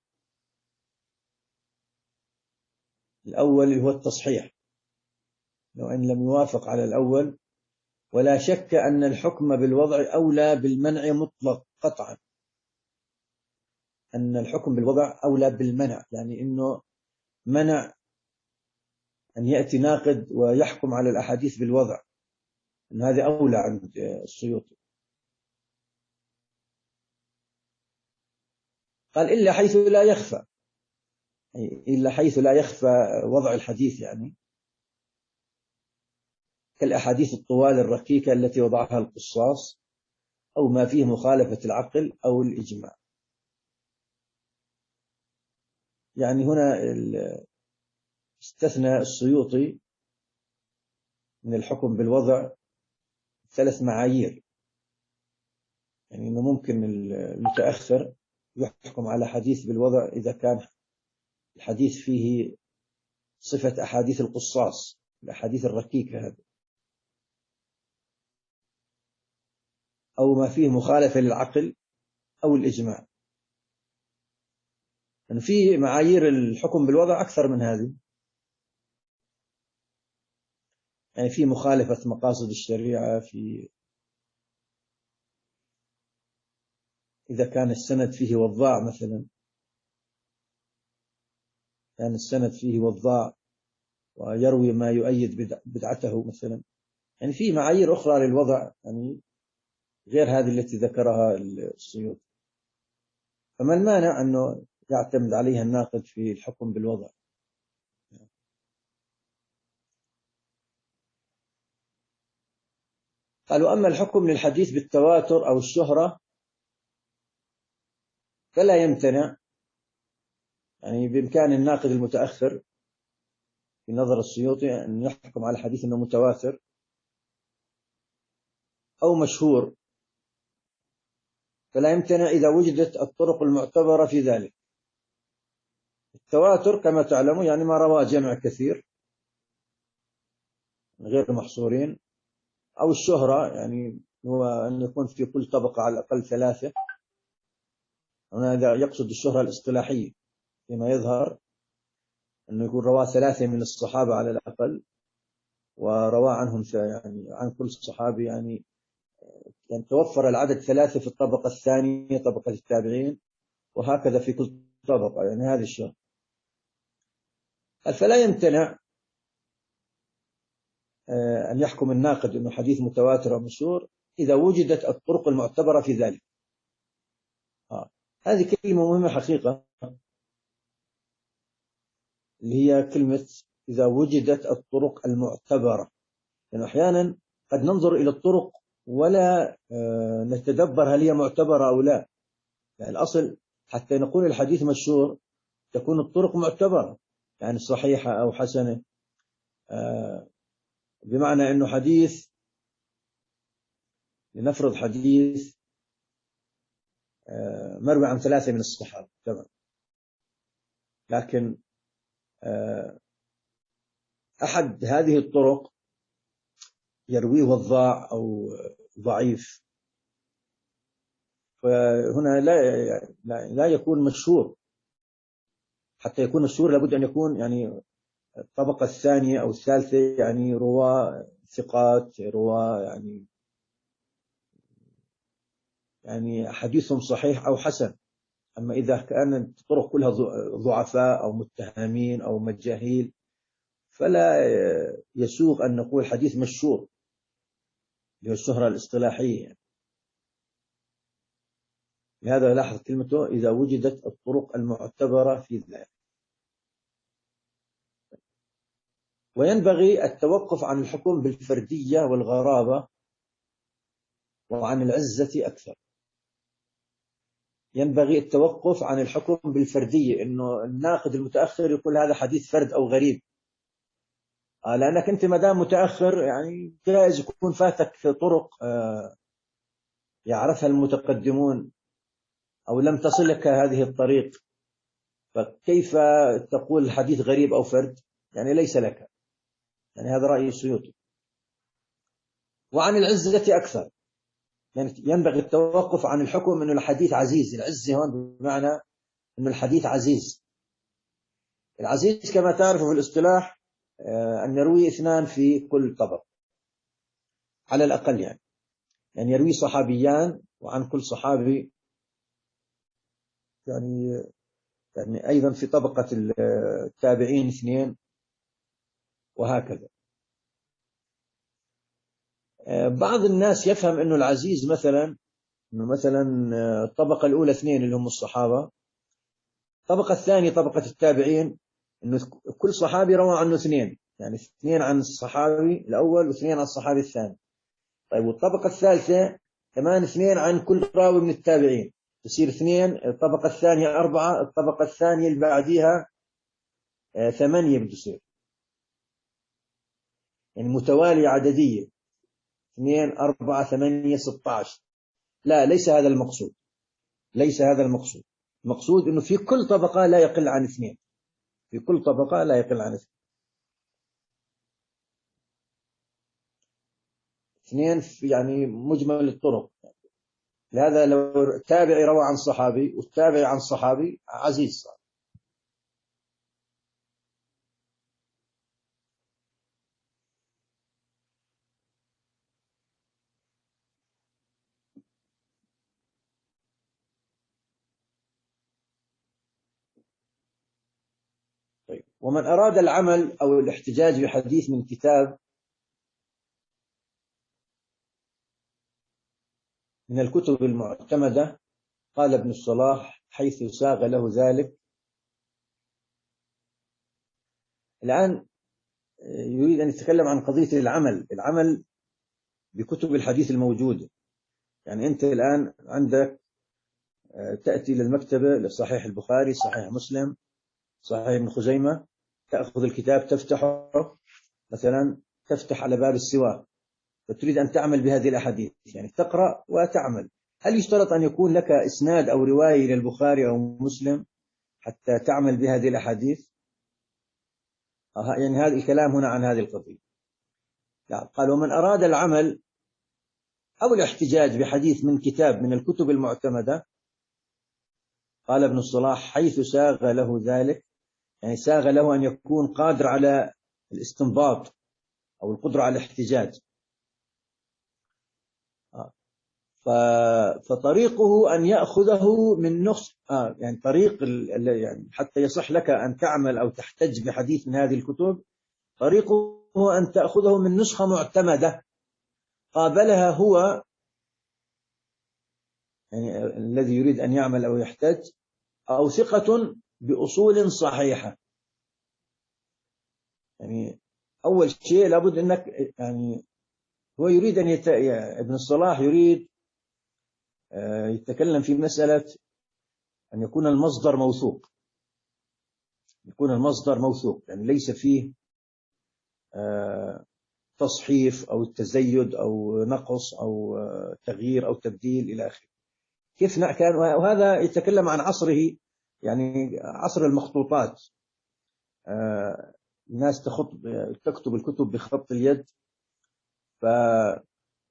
الأول هو التصحيح، وإن لم يوافق على الأول، ولا شك أن الحكم بالوضع أولى بالمنع مطلق قطعا. أن الحكم بالوضع أولى بالمنع، يعني أنه منع أن يأتي ناقد ويحكم على الأحاديث بالوضع، أن هذا أولى عند السيوطي. قال إلا حيث لا يخفى، إلا حيث لا يخفى وضع الحديث، يعني كالأحاديث الطوال الركيكة التي وضعها القصاص، أو ما فيه مخالفة العقل أو الإجماع. يعني هنا استثنى السيوطي من الحكم بالوضع ثلاث معايير، يعني أنه ممكن المتأخر يحكم على حديث بالوضع إذا كان الحديث فيه صفة أحاديث القصاص، الأحاديث الركيكة هذه، أو ما فيه مخالفة للعقل أو الإجماع. يعني في معايير الحكم بالوضع أكثر من هذه، يعني في مخالفة مقاصد الشريعة، في إذا كان السند فيه وضاع مثلا، كان السند فيه وضاع ويروي ما يؤيد بدعته مثلا، يعني في معايير أخرى للوضع يعني غير هذه التي ذكرها السيوطي. فما المانع أنه يعتمد عليها الناقد في الحكم بالوضع؟ قالوا أما الحكم للحديث بالتواتر أو الشهرة فلا يمتنع، يعني بإمكان الناقد المتأخر في نظر السيوطي أن يحكم على الحديث أنه متواتر أو مشهور، فلا يمتنع إذا وجدت الطرق المعتبرة في ذلك. التواتر كما تعلموا يعني ما رواه جمع كثير غير محصورين، أو الشهرة يعني هو أن يكون في كل طبقة على الأقل ثلاثة، هذا يقصد الشهرة الاصطلاحية، فيما يظهر أنه يكون رواه ثلاثة من الصحابة على الأقل، ورواه عنهم يعني عن كل صحابي، يعني يعني توفر العدد ثلاثة في الطبقة الثانية طبقة التابعين، وهكذا في كل طبقة، يعني هذه الشهرة. فلا يمتنع أن يحكم الناقد أنه حديث متواتر ومشهور إذا وجدت الطرق المعتبرة في ذلك. آه. هذه كلمة مهمة حقيقة، اللي هي كلمة إذا وجدت الطرق المعتبرة، لأنه يعني أحيانا قد ننظر إلى الطرق ولا نتدبر هل هي معتبرة أو لا. يعني الأصل حتى نقول الحديث مشهور تكون الطرق معتبرة، يعني صحيحة أو حسنة، بمعنى أنه حديث، لنفرض حديث مروي عن ثلاثة من الصحابة، تمام، لكن أحد هذه الطرق يرويه وضاع أو ضعيف، فهنا لا لا يكون مشهور. حتى يكون مشهور لابد أن يكون يعني الطبقة الثانية أو الثالثة، يعني رواة ثقات، رواة يعني يعني حديثهم صحيح أو حسن. أما إذا كانت الطرق كلها ضعفاء أو متهمين أو مجاهيل فلا يسوغ أن نقول حديث مشهور، اللي هو الشهرة الاصطلاحية يعني. لهذا لاحظ كلمته إذا وجدت الطرق المعتبرة في ذلك. وينبغي التوقف عن الحكم بالفردية والغرابة وعن العزة أكثر. ينبغي التوقف عن الحكم بالفردية، إنه الناقد المتأخر يقول هذا حديث فرد أو غريب، لأنك أنت مدام متأخر يعني جائز يكون فاتك في طرق يعرفها المتقدمون أو لم تصلك هذه الطريق، فكيف تقول الحديث غريب أو فرد؟ يعني ليس لك. يعني هذا رأي السيوطي. وعن العزة أكثر، يعني ينبغي التوقف عن الحكم أن الحديث عزيز. العزة هون بمعنى أن الحديث عزيز. العزيز كما تعرفوا في الاصطلاح أن يروي اثنان في كل طبق على الأقل، يعني يعني يروي صحابيان وعن كل صحابي يعني يعني أيضا في طبقة التابعين اثنين، وهكذا. بعض الناس يفهم أنه العزيز مثلا أنه مثلا الطبقة الأولى اثنين اللي هم الصحابة، الطبقة الثانية طبقة التابعين أنه كل صحابي روى عنه اثنين، يعني اثنين عن الصحابي الأول واثنين عن الصحابي الثاني. طيب والطبقة الثالثة كمان اثنين عن كل راوي من التابعين، تصير اثنين. الطبقة الثانية أربعة، الطبقة الثانية اللي بعديها آه ثمانية بده يصير، يعني متوالية عددية، اثنين أربعة ثمانية ستة عشر. لا، ليس هذا المقصود، ليس هذا المقصود. المقصود أنه في كل طبقة لا يقل عن اثنين، في كل طبقة لا يقل عن اثنين. اثنين يعني مجمل الطرق. لهذا لو تابعي روى عن صحابي والتابعي عن صحابي عزيز صار. طيب، ومن أراد العمل أو الاحتجاج بحديث من كتاب من الكتب المعتمدة، قال ابن الصلاح حيث ساغ له ذلك. الآن يريد أن يتكلم عن قضية العمل العمل بكتب الحديث الموجودة. يعني أنت الآن عندك تأتي للمكتبة لصحيح البخاري، صحيح مسلم، صحيح ابن خزيمة، تأخذ الكتاب تفتحه، مثلا تفتح على باب السواك، فتريد أن تعمل بهذه الأحاديث، يعني تقرأ وتعمل. هل يشترط أن يكون لك إسناد أو رواية للبخاري أو مسلم حتى تعمل بهذه الأحاديث؟ يعني هذا الكلام هنا عن هذه القضية. يعني قال ومن أراد العمل أو الاحتجاج بحديث من كتاب من الكتب المعتمدة، قال ابن الصلاح حيث ساغ له ذلك، يعني ساغ له أن يكون قادر على الاستنباط أو القدرة على الاحتجاج. فطريقه أن يأخذه من نص آه يعني طريق يعني حتى يصح لك أن تعمل أو تحتج بحديث من هذه الكتب، طريقه أن تأخذه من نسخة معتمدة قابلها هو، يعني الذي يريد أن يعمل أو يحتج، أو ثقة بأصول صحيحة. يعني أول شيء لابد أنك يعني هو يريد أن يت... ابن الصلاح يريد يتكلم في مسألة أن يكون المصدر موثوق، يكون المصدر موثوق، يعني ليس فيه تصحيف أو تزيد أو نقص أو تغيير أو تبديل إلى آخره. كيف كان؟ وهذا يتكلم عن عصره، يعني عصر المخطوطات. الناس تخط تكتب الكتب بخط اليد، فإمام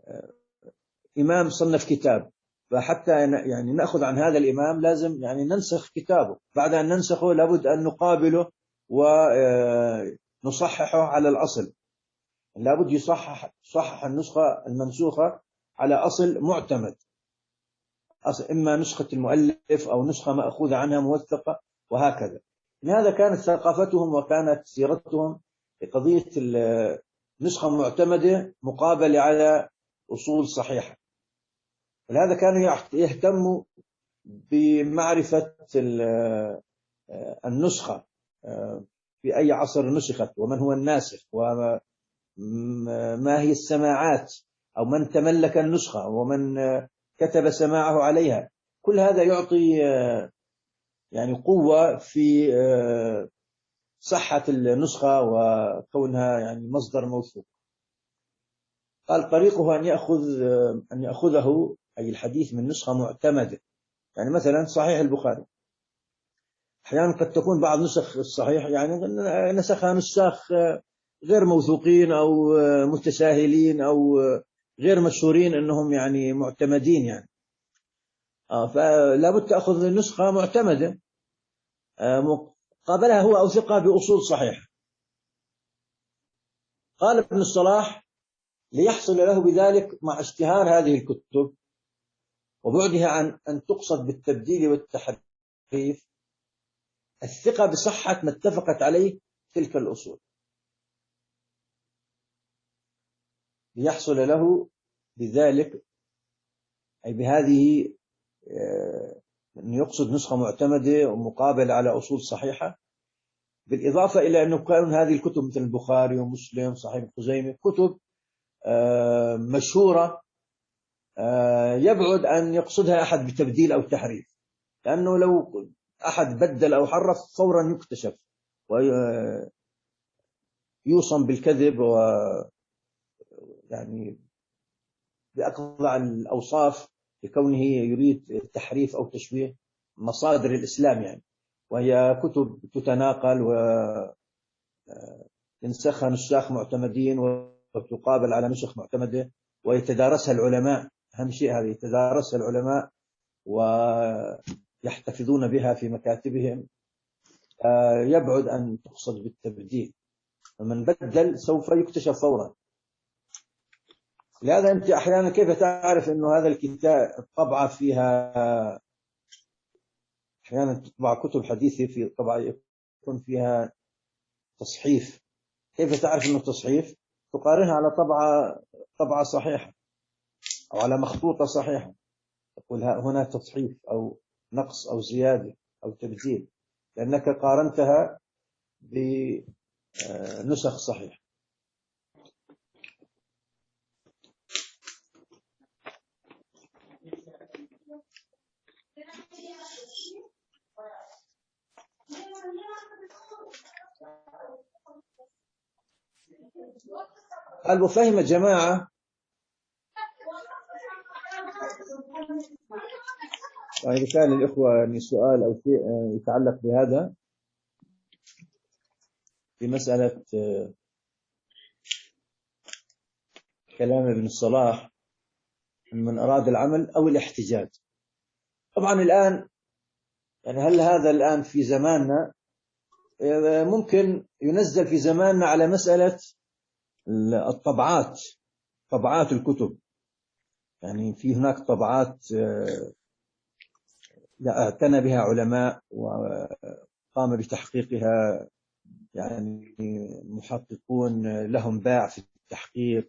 صنف كتاب، فحتى يعني نأخذ عن هذا الإمام لازم يعني ننسخ كتابه، بعد أن ننسخه لابد أن نقابله ونصححه على الأصل. لابد يصحح صحح النسخة المنسوخة على أصل معتمد، أصل إما نسخة المؤلف أو نسخة مأخوذة عنها موثقة، وهكذا. لهذا كانت ثقافتهم وكانت سيرتهم قضية النسخة معتمدة مقابلة على أصول صحيحة. ولهذا كانوا يهتموا بمعرفة النسخة في أي عصر نسخت، ومن هو الناسخ، وما هي السماعات، أو من تملك النسخة، ومن كتب سماعه عليها. كل هذا يعطي يعني قوة في صحة النسخة وكونها يعني مصدر موثوق. قال طريقه أن يأخذ أن يأخذه أي الحديث من نسخة معتمدة. يعني مثلا صحيح البخاري أحيانا قد تكون بعض نسخ الصحيح يعني نسخها نساخ غير موثوقين أو متساهلين أو غير مشهورين أنهم يعني معتمدين، يعني آه فلا بد تأخذ نسخة معتمدة آه قابلها هو أو ثقة بأصول صحيحة. قال ابن الصلاح ليحصل له بذلك مع اشتهار هذه الكتب وبعدها عن أن تقصد بالتبديل والتحريف التحريف الثقة بصحة ما اتفقت عليه تلك الأصول، ليحصل له بذلك أي بهذه أن يقصد نسخة معتمدة ومقابلة على أصول صحيحة، بالإضافة إلى أنه كان هذه الكتب مثل البخاري ومسلم صحيح خزيمة كتب مشهورة يبعد أن يقصدها أحد بتبديل أو تحريف، لأنه لو أحد بدل أو حرف فورا يكتشف ويوصم بالكذب و يعني بأقضع الأوصاف لكونه يريد تحريف أو تشويه مصادر الإسلام يعني، وهي كتب تتناقل وينسخها نساخ معتمدين وتقابل على نسخ معتمدة ويتدارسها العلماء. أهم شيء هذه يتدارسها العلماء ويحتفظون بها في مكاتبهم. يبعد أن تقصد بالتبديل، فمن بدل سوف يكتشف فورا. لهذا أنت أحيانا كيف تعرف أنه هذا الكتاب الطبعة فيها، أحيانا تطبع كتب حديثة في طبعة يكون فيها تصحيف، كيف تعرف أنه تصحيف؟ تقارنها على طبعة طبعة صحيحة أو على مخطوطة صحيحة، تقول هنا تصحيف أو نقص أو زيادة أو تبديل، لأنك قارنتها بنسخ صحيح. قال وفهم جماعة، وإذا كان الإخوة يعني سؤال أو شيء يتعلق بهذا في مسألة كلام ابن الصلاح من أراد العمل أو الاحتجاج. طبعا الآن يعني هل هذا الآن في زماننا ممكن ينزل في زماننا على مسألة الطبعات، طبعات الكتب، يعني في هناك طبعات اعتنى بها علماء وقام بتحقيقها يعني محققون لهم باع في التحقيق،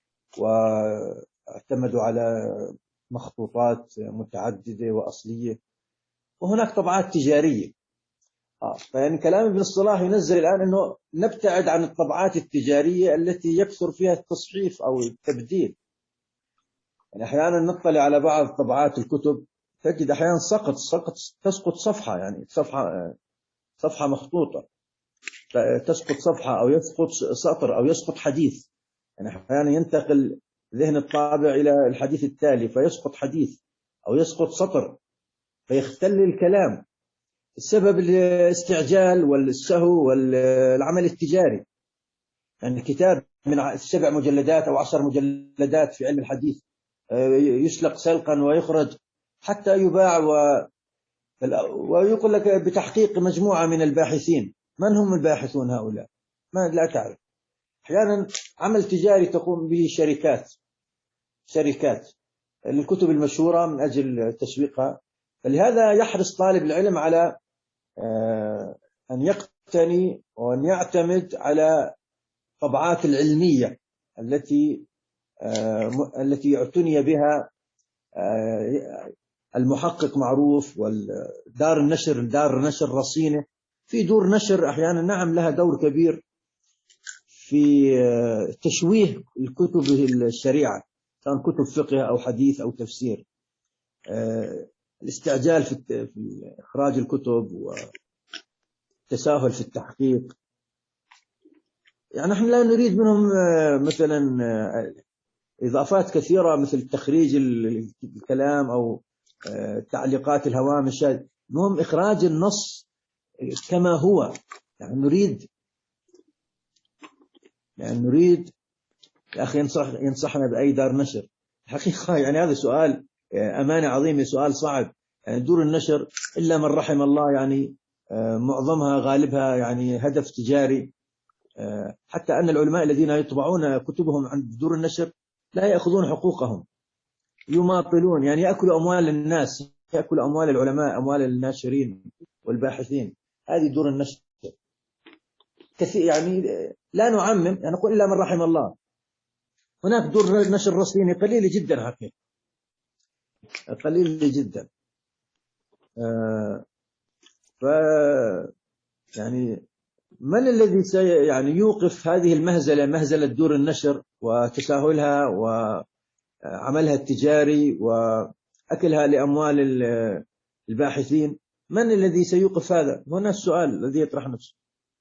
واعتمدوا على مخطوطات متعددة وأصلية، وهناك طبعات تجارية. آه. فيعني كلام ابن الصلاح ينزل الآن أنه نبتعد عن الطبعات التجارية التي يكثر فيها التصحيف أو التبديل. يعني أحيانا نطلع على بعض طبعات الكتب تجد أحيانا سقط سقط تسقط صفحة، يعني صفحة صفحة مخطوطة تسقط صفحة أو يسقط سطر أو يسقط حديث، يعني أحيانا ينتقل ذهن الطابع إلى الحديث التالي فيسقط حديث أو يسقط سطر فيختل الكلام. السبب الاستعجال والسهو والعمل التجاري. يعني كتاب من سبع مجلدات أو عشر مجلدات في علم الحديث يسلق سلقا ويخرج حتى يباع و... ويقول لك بتحقيق مجموعة من الباحثين. من هم الباحثون هؤلاء؟ ما لا تعرف. أحيانا عمل تجاري تقوم به شركات شركات الكتب المشهورة من أجل تسويقها. فلهذا يحرص طالب العلم على أن يقتني وأن يعتمد على طبعات العلمية التي التي اعتني بها المحقق معروف، والدار النشر دار نشر رصينة. في دور نشر أحيانا نعم لها دور كبير في تشويه الكتب الشريعة، سواء كتب فقه أو حديث أو تفسير. الاستعجال في إخراج الكتب والتساهل في التحقيق، يعني نحن لا نريد منهم مثلا إضافات كثيرة مثل تخريج الكلام أو تعليقات الهوامش، المهم إخراج النص كما هو. يعني نريد يعني نريد يا أخي ينصح ينصحنا بأي دار نشر حقيقة. يعني هذا سؤال أمانة عظيمة، سؤال صعب. يعني دور النشر إلا من رحم الله يعني معظمها غالبها يعني هدف تجاري، حتى أن العلماء الذين يطبعون كتبهم عند دور النشر لا يأخذون حقوقهم، يماطلون، يعني يأكلوا أموال الناس، يأكل أموال العلماء، أموال الناشرين والباحثين. هذه دور النشر كثير، يعني لا نعمم، يعني نقول إلا من رحم الله. هناك دور نشر رصيني قليل جدا حقيقة، قليل جدا. آه ف يعني من الذي سي يعني يوقف هذه المهزلة، مهزلة دور النشر وتساهلها وعملها التجاري وأكلها لأموال الباحثين؟ من الذي سيوقف هذا؟ هنا السؤال الذي يطرح نفسه.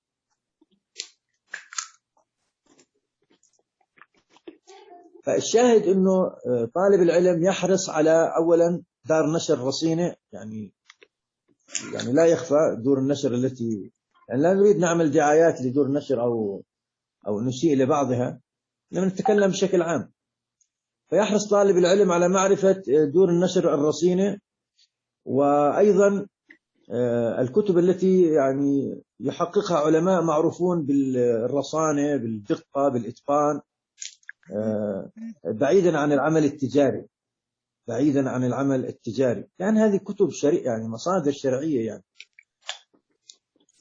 فالشاهد أنه طالب العلم يحرص على أولا دار نشر رصينة، يعني يعني لا يخفى دور النشر التي، يعني لا نريد نعمل دعايات لدور النشر أو أو نسيء لبعضها، لما نتكلم بشكل عام. فيحرص طالب العلم على معرفة دور النشر الرصينة، وأيضا الكتب التي يعني يحققها علماء معروفون بالرصانة، بالدقة، بالإتقان، بعيدا عن العمل التجاري، بعيدا عن العمل التجاري، لأن يعني هذه كتب شرعية، يعني مصادر شرعية يعني. ف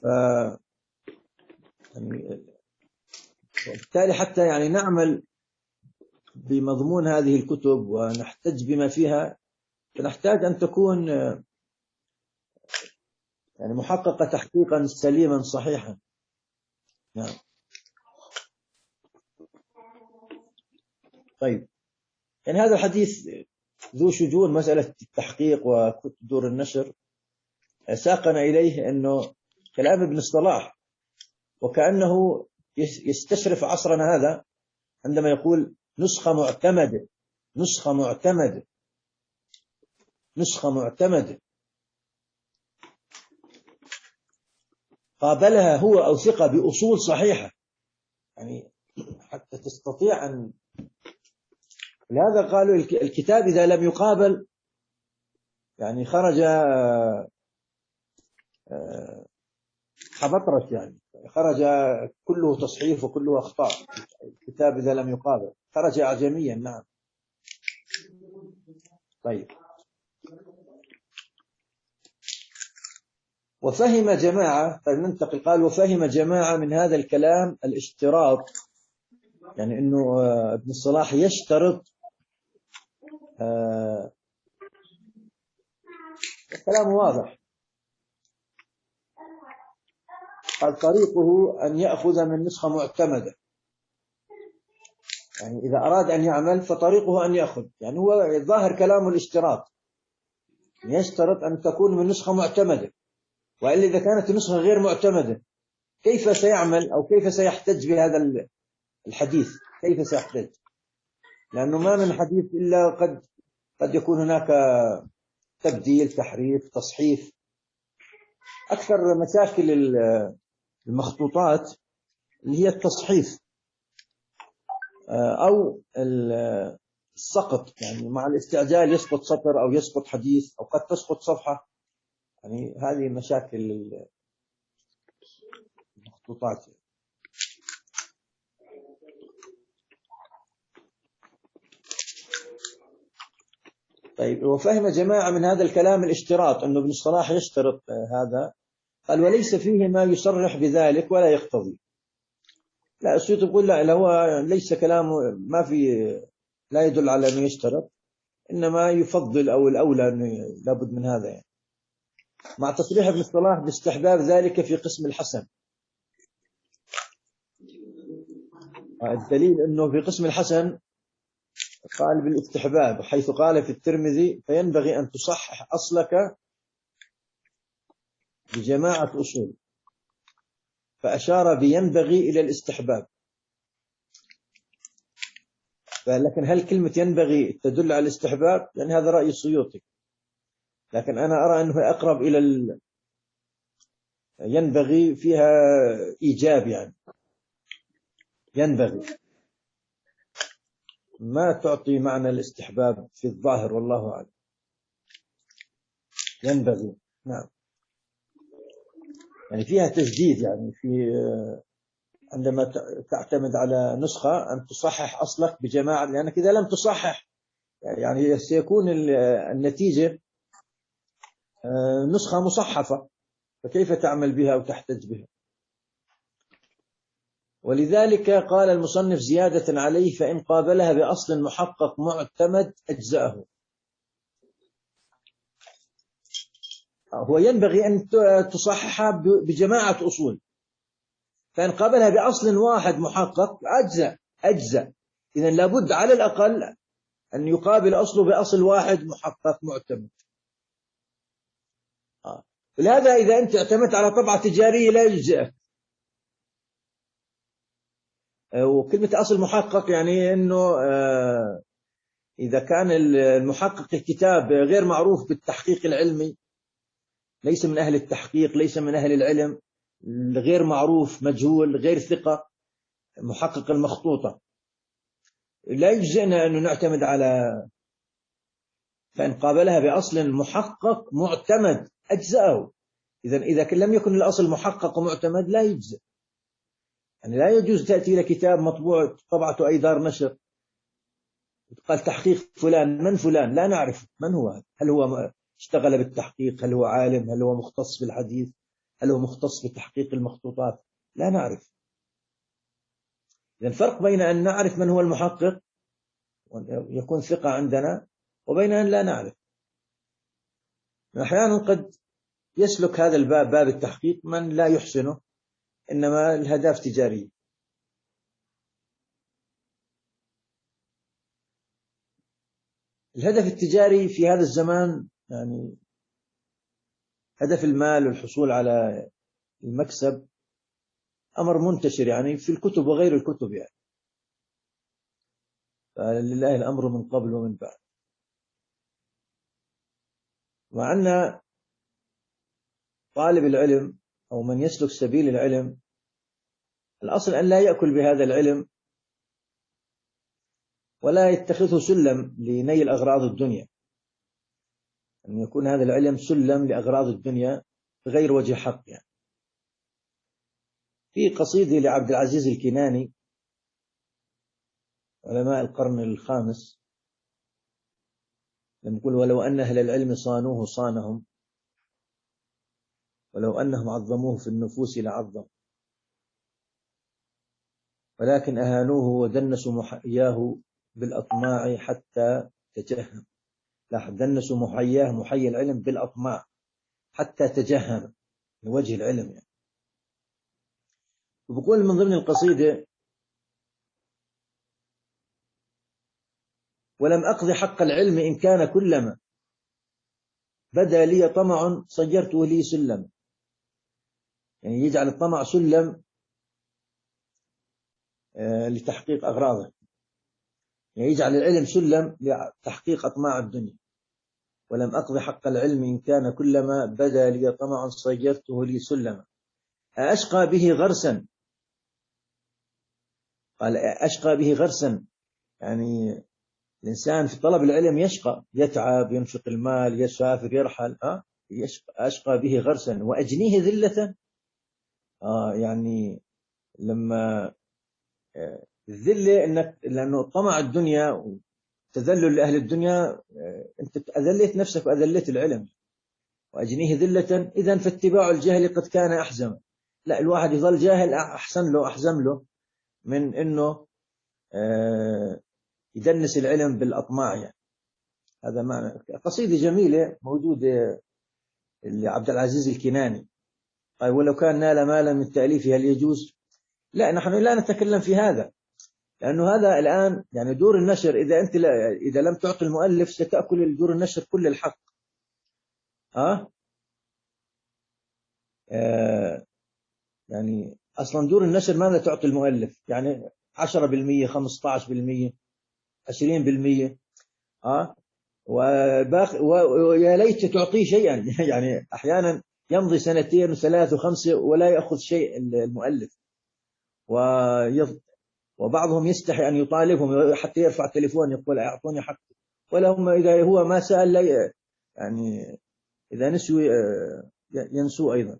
يعني بالتالي حتى يعني نعمل بمضمون هذه الكتب ونحتج بما فيها، فنحتاج أن تكون يعني محققة تحقيقا سليما صحيحا. نعم. طيب، يعني هذا الحديث ذو شجون، مسألة التحقيق ودور النشر، ساقنا إليه أنه كلام ابن الصلاح، وكأنه يستشرف عصرنا هذا عندما يقول نسخة معتمدة، نسخة معتمدة، نسخة معتمدة قابلها هو أو ثقة بأصول صحيحة، يعني حتى تستطيع أن، لهذا قالوا الكتاب إذا لم يقابل يعني خرج حبطرش، يعني خرج كله تصحيف وكله أخطاء. الكتاب إذا لم يقابل خرج أعجميا. نعم. طيب، وفهم جماعة، طيب ننتقل، قال وفهم جماعة من هذا الكلام الاشتراط، يعني أنه ابن الصلاح يشترط، آه الكلام واضح. قال طريقه أن يأخذ من نسخة معتمدة، يعني إذا أراد أن يعمل فطريقه أن يأخذ، يعني هو ظاهر كلامه الاشتراط، يشترط أن تكون من نسخة معتمدة، وإلا إذا كانت النسخة غير معتمدة كيف سيعمل أو كيف سيحتج بهذا الحديث؟ كيف سيحتج؟ لأنه ما من حديث إلا قد قد يكون هناك تبديل، تحريف، تصحيف. أكثر مشاكل المخطوطات اللي هي التصحيف أو السقط، يعني مع الاستعجال يسقط سطر أو يسقط حديث أو قد تسقط صفحة، يعني هذه مشاكل المخطوطات. طيب، وفهم جماعة من هذا الكلام الاشتراط، أنه ابن الصلاح يشترط هذا. قال وليس فيه ما يصرح بذلك ولا يقتضي. لا، السيوطي يقول لا، هو ليس كلامه ما في، لا يدل على أنه يشترط، إنما يفضل أو الأولى أنه لابد من هذا، يعني مع تصريح ابن الصلاح باستحباب ذلك في قسم الحسن. الدليل أنه في قسم الحسن قال بالاستحباب، حيث قال في الترمذي فينبغي أن تصحح أصلك بجماعة أصول، فأشار بينبغي إلى الاستحباب. لكن هل كلمة ينبغي تدل على الاستحباب؟ يعني هذا رأي السيوطي، لكن أنا أرى أنه أقرب إلى ال... ينبغي فيها إيجاب، يعني ينبغي ما تعطي معنى الاستحباب في الظاهر، والله أعلم. ينبغي، نعم، يعني فيها تجديد، يعني في عندما تعتمد على نسخة أن تصحح أصلك بجماعة، لأنك إذا لم تصحح يعني سيكون النتيجة نسخة مصحفة، فكيف تعمل بها أو تحتج بها؟ ولذلك قال المصنف زيادة عليه: فإن قابلها بأصل محقق معتمد أجزأه. هو ينبغي أن تصححها بجماعة أصول، فإن قابلها بأصل واحد محقق أجزأ أجزأ إذن لابد على الأقل أن يقابل أصله بأصل واحد محقق معتمد. لهذا إذا أنت اعتمدت على طبعة تجارية لا يجزئك. وكلمة أصل محقق يعني أنه إذا كان المحقق الكتاب غير معروف بالتحقيق العلمي، ليس من أهل التحقيق، ليس من أهل العلم، غير معروف، مجهول، غير ثقة، محقق المخطوطة، لا يجزئنا أن نعتمد على. فإن قابلها بأصل محقق معتمد أجزأه. إذن إذا لم يكن الأصل محقق ومعتمد لا يجزئ. يعني لا يجوز تأتي إلى كتاب مطبوع طبعته أي دار نشر قال تحقيق فلان، من فلان؟ لا نعرف من هو. هل هو اشتغل بالتحقيق؟ هل هو عالم؟ هل هو مختص بالحديث؟ هل هو مختص بتحقيق المخطوطات؟ لا نعرف. إذن الفرق بين أن نعرف من هو المحقق ويكون ثقة عندنا، وبين أن لا نعرف. أحيانا قد يسلك هذا الباب، باب التحقيق، من لا يحسنه، إنما الهدف تجاري. الهدف التجاري في هذا الزمان يعني هدف المال والحصول على المكسب أمر منتشر يعني في الكتب وغير الكتب يعني. فلله الأمر من قبل ومن بعد. وعنا طالب العلم أو من يسلك سبيل العلم الأصل أن لا يأكل بهذا العلم ولا يتخذه سلم لنيل أغراض الدنيا، أن يكون هذا العلم سلم لأغراض الدنيا بغير وجه حق يعني. في قصيدة لعبد العزيز الكناني علماء القرن الخامس لما يقول: ولو أن أهل العلم صانوه صانهم، ولو أنهم عظموه في النفوس لعظم، ولكن أهانوه ودنسوا محياه بالأطماع حتى تجهم. لا، دنسوا محياه، محيي العلم، بالأطماع حتى تجهم لوجه العلم يعني. وبقول من ضمن القصيدة: ولم أقضي حق العلم إن كان كلما بدا لي طمع صيرته لي سلم. يعني يجعل الطمع سلم لتحقيق أغراضه، يعني يجعل العلم سلم لتحقيق أطماع الدنيا. ولم أقضي حق العلم إن كان كلما بدا لي طمع صيرته لي سلما. أشقى به غرسا، قال أشقى به غرسا، يعني الإنسان في طلب العلم يشقى، يتعب، ينفق المال، يسافر، يرحل، أه؟ أشقى به غرسا وأجنيه ذلة. آه يعني لما الذلة إنك، لأنه طمع الدنيا وتذلل لأهل الدنيا، أنت أذلت نفسك وأذلت العلم. وأجنيه ذلة إذن فاتباع الجهل قد كان أحزم. لا، الواحد يظل جاهل أحسن له، أحزم له من إنه يدنس العلم بالأطماع يعني. هذا معنى قصيدة جميلة موجودة لعبد العزيز الكناني. قال: ولو كان نال مالا من تأليفها هل يجوز؟ لا، نحن لا نتكلم في هذا، لأنه هذا الآن يعني دور النشر، إذا أنت لا إذا لم تعطي المؤلف ستأكل دور النشر كل الحق. أه؟ آه يعني أصلا دور النشر ماذا تعطي المؤلف؟ يعني عشرة بالمية، خمسة عشر بالمية، عشرين بالمية. أه؟ وباقي ويا ليت تعطيه شيئا يعني أحيانا يمضي سنتين وثلاث وخمسة ولا يأخذ شيء المؤلف. وبعضهم يستحي أن يطالبهم حتى يرفع تليفون يقول: أعطوني حق. ولهم إذا هو ما سأل لا يعني إذا نسوا ينسوا أيضا.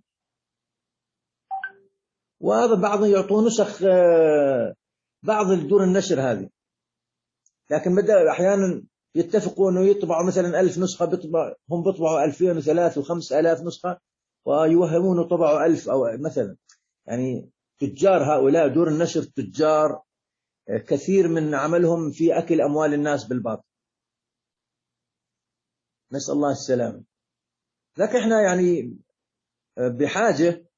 وهذا بعض يعطون نسخ بعض الدور النشر هذه، لكن بدأ أحيانا يتفقوا أنه يطبعوا مثلا ألف نسخة، بيطبع هم بيطبعوا ألفين وثلاث وخمس آلاف نسخة، ويوهمون طبعوا ألف أو مثلا. يعني تجار هؤلاء دور النشر تجار، كثير من عملهم في أكل أموال الناس بالباطل، نسأل الله السلامة. لكن إحنا يعني بحاجة،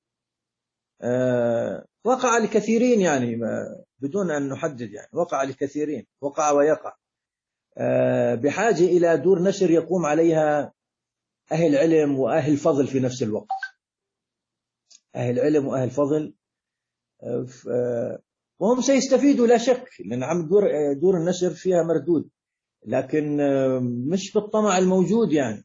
وقع لكثيرين يعني بدون أن نحدد، يعني وقع لكثيرين، وقع ويقع، بحاجة إلى دور نشر يقوم عليها أهل علم وأهل فضل في نفس الوقت، أهل علم وأهل فضل، وهم سيستفيدوا لا شك، لأن عم دور دور النشر فيها مردود، لكن مش بالطمع الموجود يعني.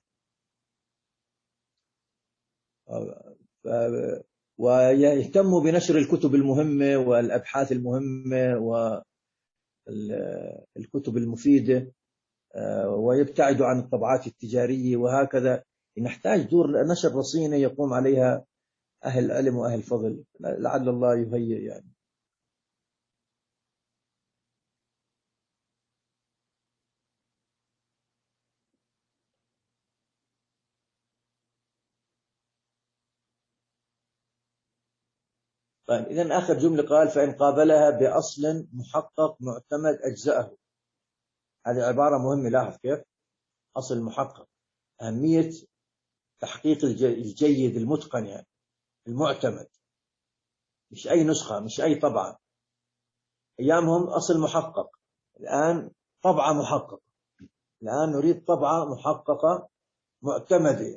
ويهتموا بنشر الكتب المهمة والأبحاث المهمة والكتب المفيدة، ويبتعدوا عن الطبعات التجارية، وهكذا نحتاج دور نشر رصينة يقوم عليها أهل علم وأهل فضل، لعل الله يهيئ يعني. طيب إذن آخر جملة قال: فإن قابلها بأصل محقق معتمد أجزأه. هذه عبارة مهمة، لاحظ كيف أصل محقق، أهمية تحقيق الجيد المتقن يعني المعتمد، مش أي نسخة، مش أي طبعة. أيامهم أصل محقق، الآن طبعة محققة، الآن نريد طبعة محققة معتمدة.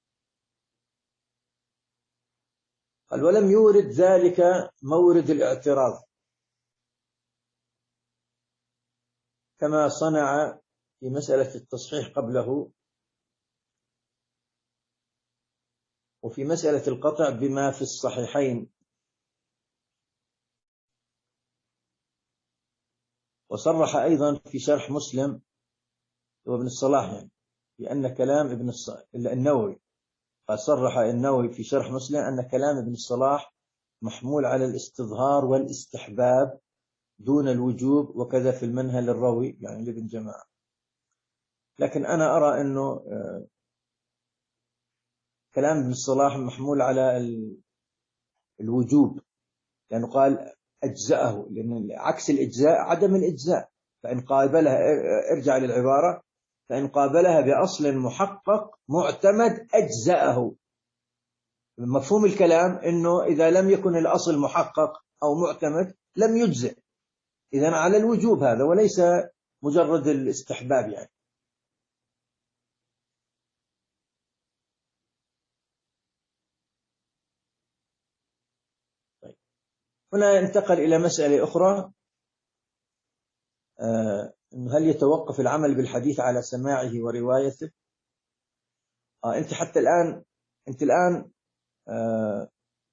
قال: ولم يورد ذلك مورد الاعتراض كما صنع في مسألة التصحيح قبله، وفي مسألة القطع بما في الصحيحين. وصرح أيضا في شرح مسلم وابن الصلاح يعني بأن كلام ابن النووي، قد صرح النووي في شرح مسلم أن كلام ابن الصلاح محمول على الاستظهار والاستحباب دون الوجوب، وكذا في المنهل الروي يعني لابن جماعة. لكن أنا أرى أنه كلام ابن الصلاح محمول على الوجوب، لأنه قال أجزأه، لأن عكس الإجزاء عدم الإجزاء. فإن قابلها، ارجع للعبارة، فإن قابلها بأصل محقق معتمد أجزأه. مفهوم الكلام أنه إذا لم يكن الأصل محقق أو معتمد لم يجزئ، إذن على الوجوب هذا وليس مجرد الاستحباب يعني. طيب. هنا انتقل إلى مسألة أخرى، آه هل يتوقف العمل بالحديث على سماعه وروايته؟ آه أنت حتى الآن أنت الآن آه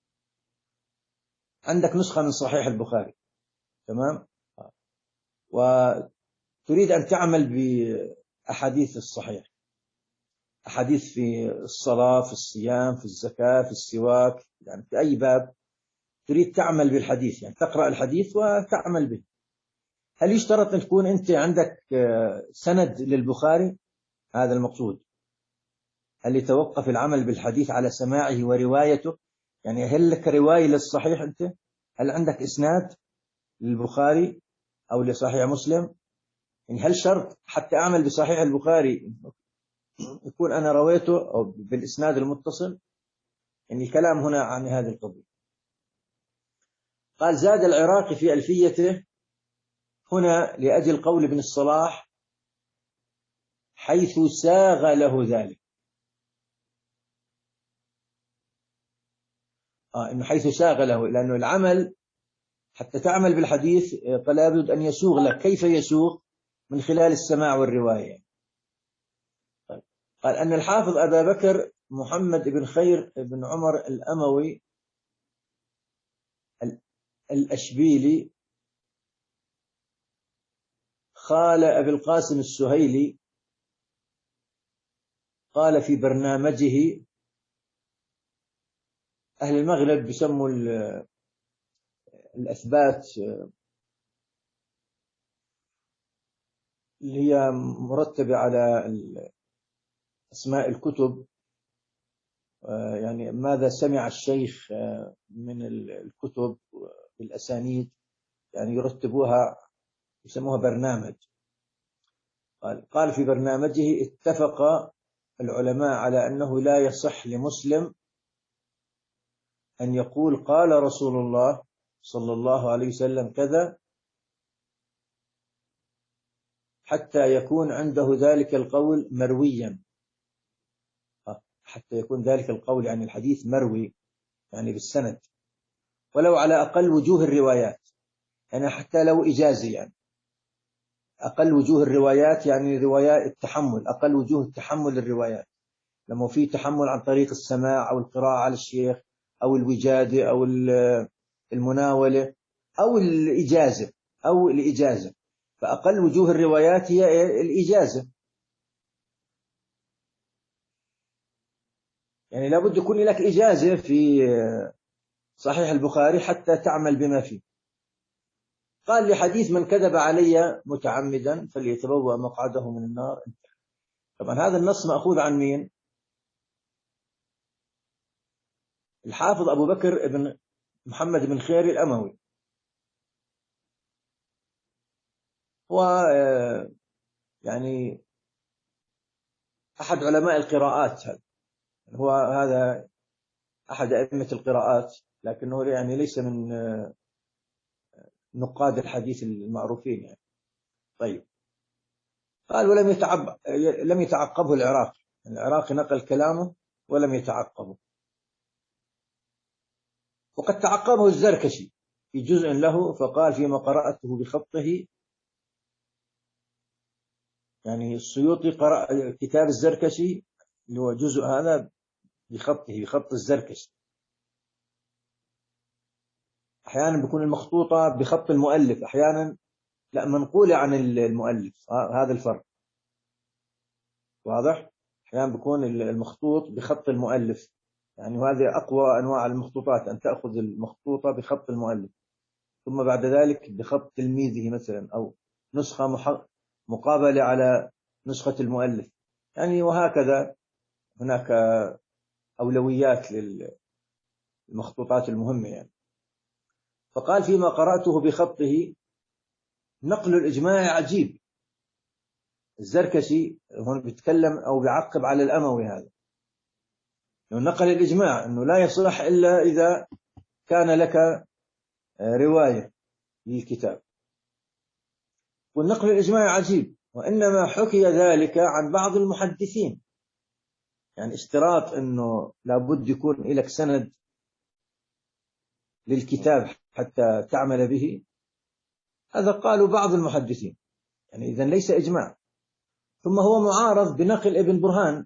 عندك نسخة من صحيح البخاري، تمام؟ آه. وتريد أن تعمل بأحاديث الصحيح، أحاديث في الصلاة، في الصيام، في الزكاة، في السواك، يعني في أي باب تريد تعمل بالحديث، يعني تقرأ الحديث وتعمل به. هل يشترط أن تكون أنت عندك سند للبخاري؟ هذا المقصود. هل يتوقف العمل بالحديث على سماعه وروايته؟ يعني هل لك رواية للصحيح أنت؟ هل عندك إسناد للبخاري أو لصحيح مسلم؟ يعني هل شرط حتى أعمل بصحيح البخاري يكون أنا رويته أو بالإسناد المتصل؟ يعني الكلام هنا عن هذه القضية. قال: زاد العراقي في ألفيته هنا لأجل قول ابن الصلاح حيث ساغ له ذلك. آه إنه حيث ساغ له، لأنه العمل حتى تعمل بالحديث فلا بد أن يسوغ لك. كيف يسوغ؟ من خلال السماع والرواية. طيب. قال أن الحافظ أبا بكر محمد بن خير بن عمر الأموي الأشبيلي خال أبي القاسم السهيلي قال في برنامجه، أهل المغرب بيسموا الأثبات اللي هي مرتبة على أسماء الكتب، يعني ماذا سمع الشيخ من الكتب بالأسانيد، يعني يرتبوها يسموها برنامج. قال قال في برنامجه: اتفق العلماء على أنه لا يصح لمسلم أن يقول قال رسول الله صلى الله عليه وسلم كذا حتى يكون عنده ذلك القول مرويا، حتى يكون ذلك القول يعني الحديث مروي يعني بالسند، ولو على أقل وجوه الروايات، يعني حتى لو إجازي، يعني أقل وجوه الروايات يعني روايات التحمل، أقل وجوه التحمل الروايات، لما في تحمل عن طريق السماع أو القراءة على الشيخ أو الوجادة أو المناولة أو الإجازة أو الإجازة، فأقل وجوه الروايات هي الإجازة. يعني لابد يكون لك إجازة في صحيح البخاري حتى تعمل بما فيه. قال لحديث من كذب علي متعمدا فليتبوأ مقعده من النار. طبعا هذا النص مأخوذ عن مين؟ الحافظ أبو بكر ابن محمد بن خير الأموي، هو يعني أحد علماء القراءات، هذا هو هذا أحد أئمة القراءات، لكنه يعني ليس من نقاد الحديث المعروفين يعني. طيب، قال ولم يتعب لم يتعقبه العراقي، العراقي نقل كلامه ولم يتعقبه، وقد تعقبه الزركشي في جزء له فقال فيما قرأته بخطه، يعني السيوطي قرأ كتاب الزركشي اللي هو جزء هذا بخطه بخط الزركشي، أحيانا بيكون المخطوطة بخط المؤلف، أحيانا لا منقولة عن المؤلف، هذا الفرق واضح. أحيانا بيكون المخطوط بخط المؤلف، يعني وهذه أقوى أنواع المخطوطات، أن تأخذ المخطوطة بخط المؤلف ثم بعد ذلك بخط تلميذه مثلا، أو نسخة مقابلة على نسخة المؤلف، يعني وهكذا هناك أولويات للمخطوطات المهمة يعني. فقال فيما قرأته بخطه نقل الإجماع عجيب. الزركشي هون بيتكلم أو بيعقب على الأموي، هذا نقل الإجماع أنه لا يصح إلا إذا كان لك رواية للكتاب، والنقل الإجماع عجيب، وإنما حكي ذلك عن بعض المحدثين، يعني اشتراط أنه لابد يكون لك سند للكتاب حتى تعمل به، هذا قالوا بعض المحدثين، يعني إذن ليس إجماع. ثم هو معارض بنقل ابن برهان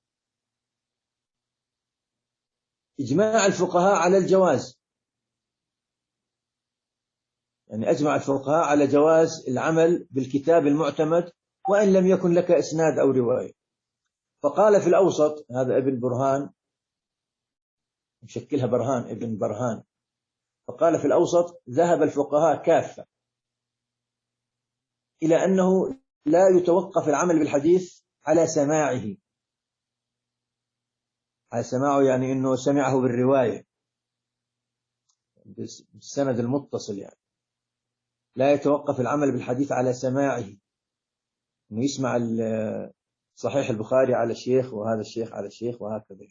إجماع الفقهاء على الجواز، يعني أجمع الفقهاء على جواز العمل بالكتاب المعتمد وإن لم يكن لك إسناد أو رواية. فقال في الأوسط، هذا ابن برهان مشكلها برهان ابن برهان، فقال في الأوسط ذهب الفقهاء كافة إلى أنه لا يتوقف العمل بالحديث على سماعه، على سماعه يعني أنه سمعه بالرواية بالسند المتصل، يعني لا يتوقف العمل بالحديث على سماعه، أنه يسمع صحيح البخاري على الشيخ وهذا الشيخ على الشيخ وهكذا،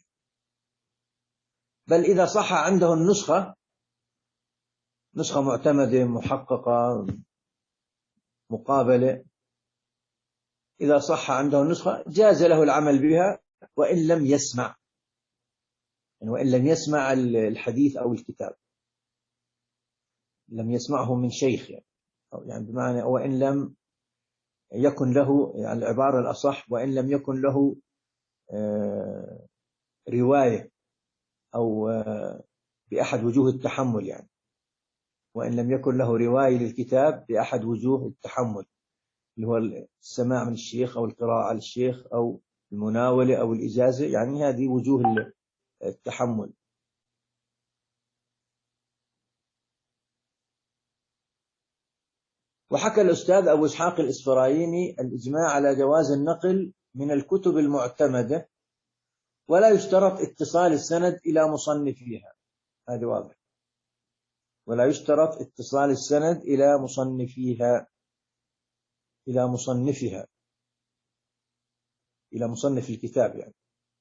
بل إذا صح عنده النسخة، نسخة معتمدة محققة مقابلة، إذا صح عنده النسخة جاز له العمل بها وإن لم يسمع، يعني وإن لم يسمع الحديث أو الكتاب، لم يسمعه من شيخ، يعني, يعني بمعنى وإن لم يكن له، يعني العبارة الأصح وإن لم يكن له رواية أو بأحد وجوه التحمل، يعني وإن لم يكن له رواية للكتاب بأحد وجوه التحمل، اللي هو السماع من الشيخ أو القراءة على الشيخ أو المناولة أو الإجازة، يعني هذه وجوه التحمل. وحكى الأستاذ أبو إسحاق الإسفرايني الإجماع على جواز النقل من الكتب المعتمدة، ولا يشترط اتصال السند إلى مصنفيها. هذا واضح، ولا يشترط اتصال السند إلى مصنفيها إلى مصنفها إلى مصنف الكتاب يعني.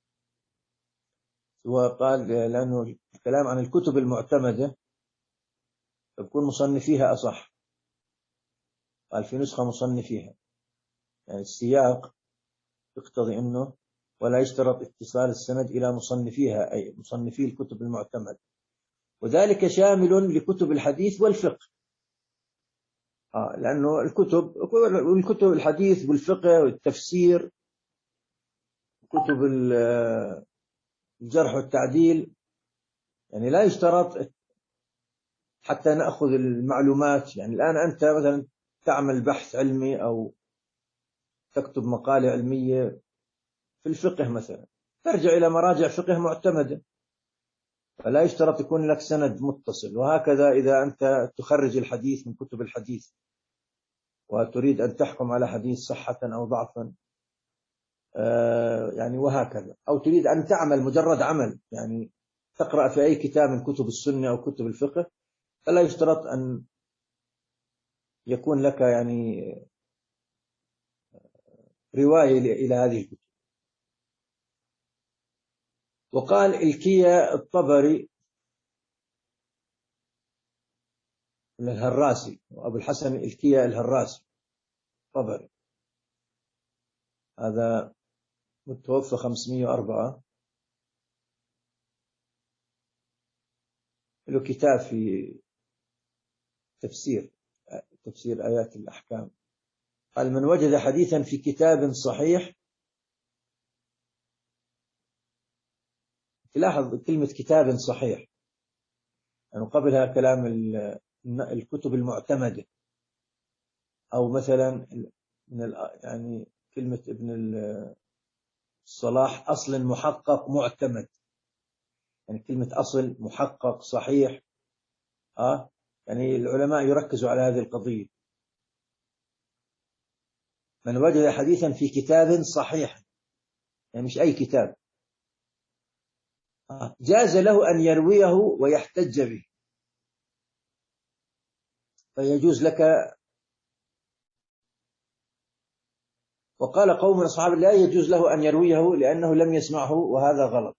وقال لأنه الكلام عن الكتب المعتمدة تكون مصنفيها أصح، قال في نسخة مصنفيها، يعني السياق يقتضي أنه ولا يشترط اتصال السند إلى مصنفيها أي مصنفي الكتب المعتمدة، وذلك شامل لكتب الحديث والفقه. آه لأنه الكتب والكتب الحديث والفقه والتفسير، كتب الجرح والتعديل، يعني لا يشترط حتى نأخذ المعلومات. يعني الآن أنت مثلا تعمل بحث علمي أو تكتب مقالة علمية في الفقه مثلا، ترجع إلى مراجع فقه معتمدة، فلا يشترط يكون لك سند متصل. وهكذا إذا أنت تخرج الحديث من كتب الحديث وتريد أن تحكم على حديث صحة أو ضعفا، يعني وهكذا، أو تريد أن تعمل مجرد عمل، يعني تقرأ في أي كتاب من كتب السنة أو كتب الفقه، فلا يشترط أن يكون لك يعني رواية إلى هذه الكتب. وقال الكيا الطبري الهراسي، وأبو الحسن الكيا الهراسي طبري، هذا متوفى خمسمائة وأربعة، له كتاب في تفسير تفسير آيات الأحكام. قال من وجد حديثا في كتاب صحيح، تلاحظ كلمة كتاب صحيح، يعني قبلها كلام الكتب المعتمدة، أو مثلا من يعني كلمة ابن الصلاح أصل محقق معتمد، يعني كلمة أصل محقق صحيح. آه يعني العلماء يركزوا على هذه القضية. من وجد حديثا في كتاب صحيح، يعني مش أي كتاب، آه جاز له أن يرويه ويحتج به، فيجوز لك. وقال قوم من أصحاب لا يجوز له أن يرويه لأنه لم يسمعه، وهذا غلط.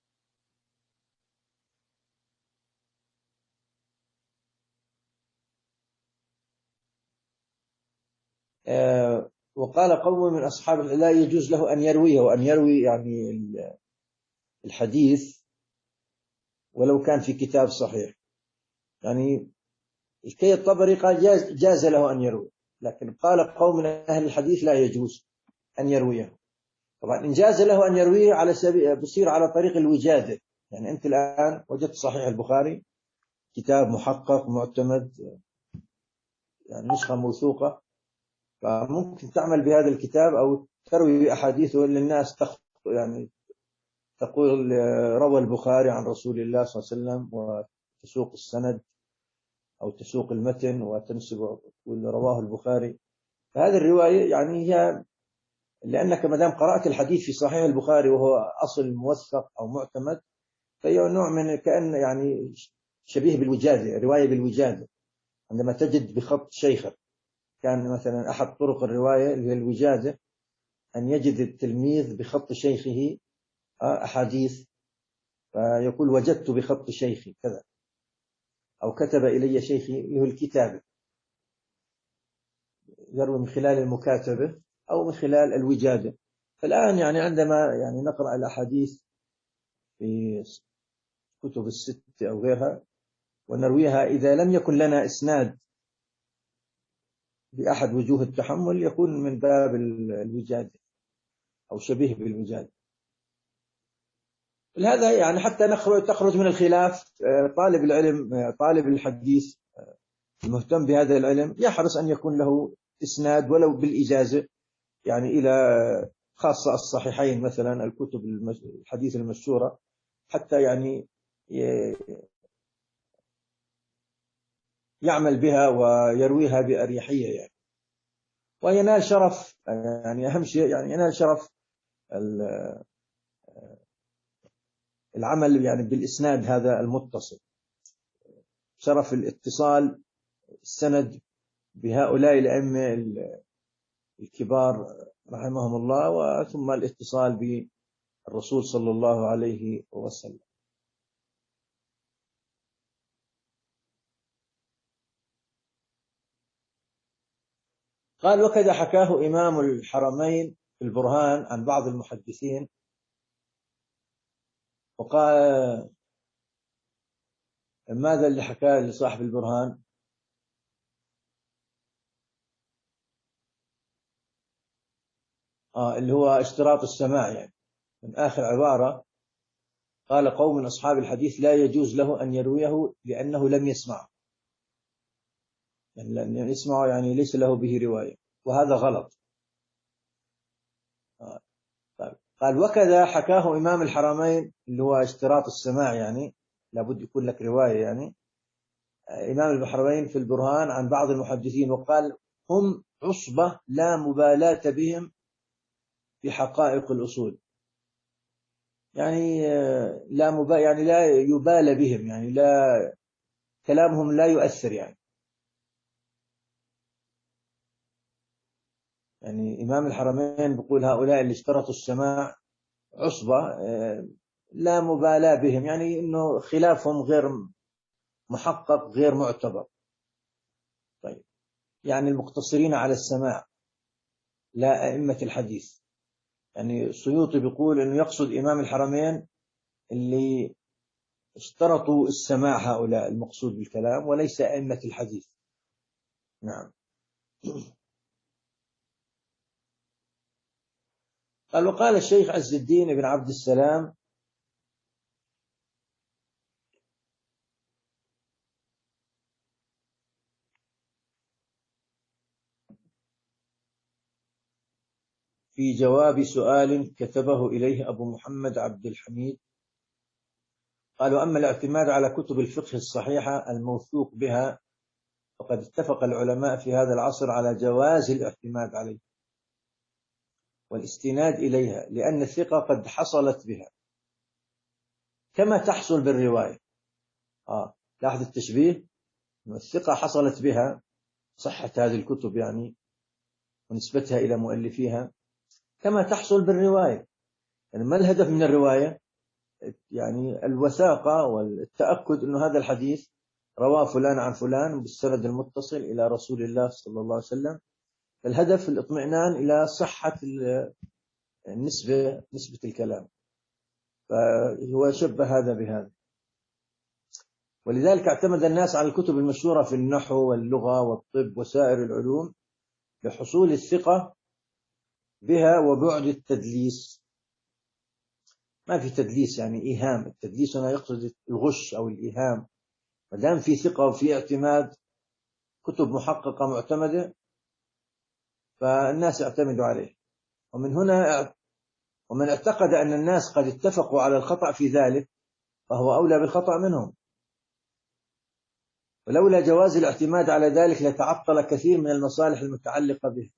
آه وقال قوم من أصحاب لا يجوز له أن يرويه، وأن يروي يعني الحديث ولو كان في كتاب صحيح. يعني الكي الطبري قال جاز, جاز له أن يروي، لكن قال قوم من أهل الحديث لا يجوز أن يرويه. طبعا إن جاز له أن يرويه على سبيل بصير على طريق الوجادة، يعني أنت الآن وجدت صحيح البخاري كتاب محقق معتمد، يعني نسخة موثوقة، فممكن تعمل بهذا الكتاب أو تروي أحاديثه للناس، يعني تقول روى البخاري عن رسول الله صلى الله عليه وسلم، وتسوق السند أو تسوق المتن وتنسب رواه البخاري. فهذه الرواية يعني هي لأنك مدام قرأت الحديث في صحيح البخاري وهو أصل موثق أو معتمد، فهي نوع من كأن يعني شبيه بالوجادة، رواية بالوجادة. عندما تجد بخط شيخك، كان مثلا أحد طرق الرواية اللي هي الوجادة أن يجد التلميذ بخط شيخه أحاديث، فيقول وجدت بخط شيخي كذا، أو كتب إلي شيخي، له الكتابة، يروي من خلال المكاتبة أو من خلال الوجادة. فالآن يعني عندما يعني نقرأ الأحاديث في كتب الست أو غيرها ونرويها، إذا لم يكن لنا إسناد بأحد وجوه التحمل، يكون من باب الوجادة أو شبيه بالوجادة. هذا يعني حتى نخرج تخرج من الخلاف. طالب العلم، طالب الحديث المهتم بهذا العلم يحرص أن يكون له إسناد ولو بالإجازة، يعني إلى خاصة الصحيحين مثلا، الكتب الحديث المشهورة، حتى يعني يعمل بها ويرويها بأريحية يعني، وينال شرف، يعني أهم شيء يعني ينال شرف العمل يعني بالإسناد هذا المتصل، شرف الاتصال السند بهؤلاء الأئمة الكبار رحمهم الله، وثم الاتصال بالرسول صلى الله عليه وسلم. قال: وكذا حكاه إمام الحرمين في البرهان عن بعض المحدثين. وقال: ماذا اللي حكاه لصاحب البرهان؟ آه اللي هو اشتراط السماع، يعني من آخر عبارة قال: قوم من أصحاب الحديث لا يجوز له أن يرويه لأنه لم يسمع، يعني لأن يسمع يعني ليس له به رواية، وهذا غلط. آه. طيب. قال: وكذا حكاه إمام الحرمين، اللي هو اشتراط السماع، يعني لابد يكون لك رواية يعني. إمام الحرمين في البرهان عن بعض المحدثين، وقال: هم عصبة لا مبالاة بهم في حقائق الأصول، يعني لا مبا يعني لا يبالى بهم، يعني لا كلامهم لا يؤثر يعني. يعني إمام الحرمين بيقول هؤلاء اللي اشترطوا السماع عصبة لا مبالاة بهم، يعني إنه خلافهم غير محقق غير معتبر. طيب، يعني المقتصرين على السماع لا أئمة الحديث. يعني السيوطي بيقول إنه يقصد إمام الحرمين اللي اشترطوا السماع، هؤلاء المقصود بالكلام، وليس أئمة الحديث. نعم. قال: وقال الشيخ عز الدين بن عبد السلام: في جواب سؤال كتبه إليه أبو محمد عبد الحميد، قال: وأما الاعتماد على كتب الفقه الصحيحة الموثوق بها فقد اتفق العلماء في هذا العصر على جواز الاعتماد عليه والاستناد إليها، لأن الثقة قد حصلت بها كما تحصل بالرواية. آه لاحظ التشبيه، الثقة حصلت بها، صحة هذه الكتب يعني ونسبتها إلى مؤلفيها، كما تحصل بالرواية. يعني ما الهدف من الرواية؟ يعني الوثاقة والتأكد أن هذا الحديث رواه فلان عن فلان بالسند المتصل إلى رسول الله صلى الله عليه وسلم. الهدف الاطمئنان إلى صحة النسبة نسبة الكلام، فهو شبه هذا بهذا. ولذلك اعتمد الناس على الكتب المشهورة في النحو واللغة والطب وسائر العلوم لحصول الثقة بها وبعد التدليس. ما في تدليس يعني إيهام، التدليس هنا يقصد الغش أو الإيهام. ما دام في ثقة وفي اعتماد، كتب محققة معتمدة، فالناس يعتمدوا عليه. ومن هنا ومن اعتقد أن الناس قد اتفقوا على الخطأ في ذلك فهو أولى بالخطأ منهم، ولولا جواز الاعتماد على ذلك لتعطل كثير من المصالح المتعلقة به.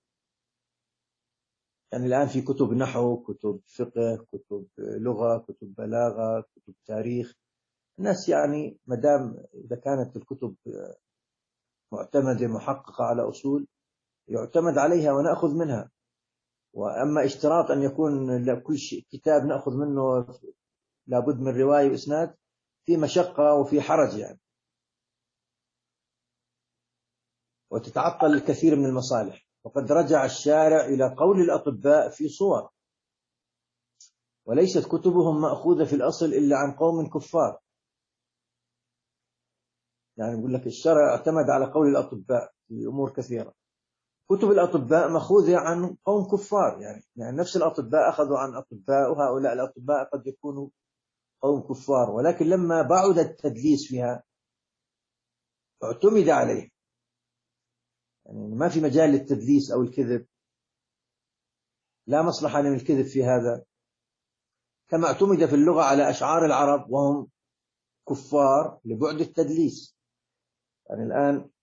يعني الآن في كتب نحو، كتب فقه، كتب لغة، كتب بلاغة، كتب تاريخ. الناس يعني مدام إذا كانت الكتب معتمدة محققة على أصول يعتمد عليها ونأخذ منها. وأما اشتراط أن يكون كل شيء كتاب نأخذ منه لابد من رواية وإسناد، في مشقة وفي حرج يعني، وتتعطل الكثير من المصالح. وقد رجع الشارع إلى قول الأطباء في صور، وليست كتبهم مأخوذة في الأصل إلا عن قوم كفار. يعني يقول لك الشرع اعتمد على قول الأطباء في أمور كثيرة. كتب الأطباء مأخوذة عن قوم كفار، يعني, يعني نفس الأطباء أخذوا عن أطباء، وهؤلاء الأطباء قد يكونوا قوم كفار، ولكن لما بعد التدليس فيها اعتمد عليه. يعني ما في مجال للتدليس أو الكذب، لا مصلحة من الكذب في هذا. كما اعتمد في اللغة على أشعار العرب وهم كفار لبعد التدليس. يعني الآن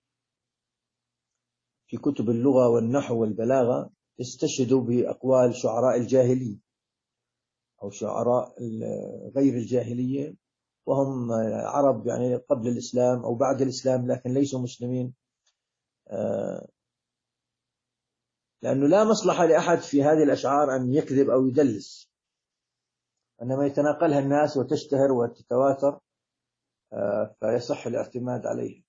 في كتب اللغة والنحو والبلاغة يستشهدوا بأقوال شعراء الجاهلية أو شعراء غير الجاهلية، وهم عرب يعني قبل الإسلام أو بعد الإسلام لكن ليسوا مسلمين، لأنه لا مصلحة لأحد في هذه الأشعار أن يكذب أو يدلس، إنما يتناقلها الناس وتشتهر وتتواتر فيصح الاعتماد عليه.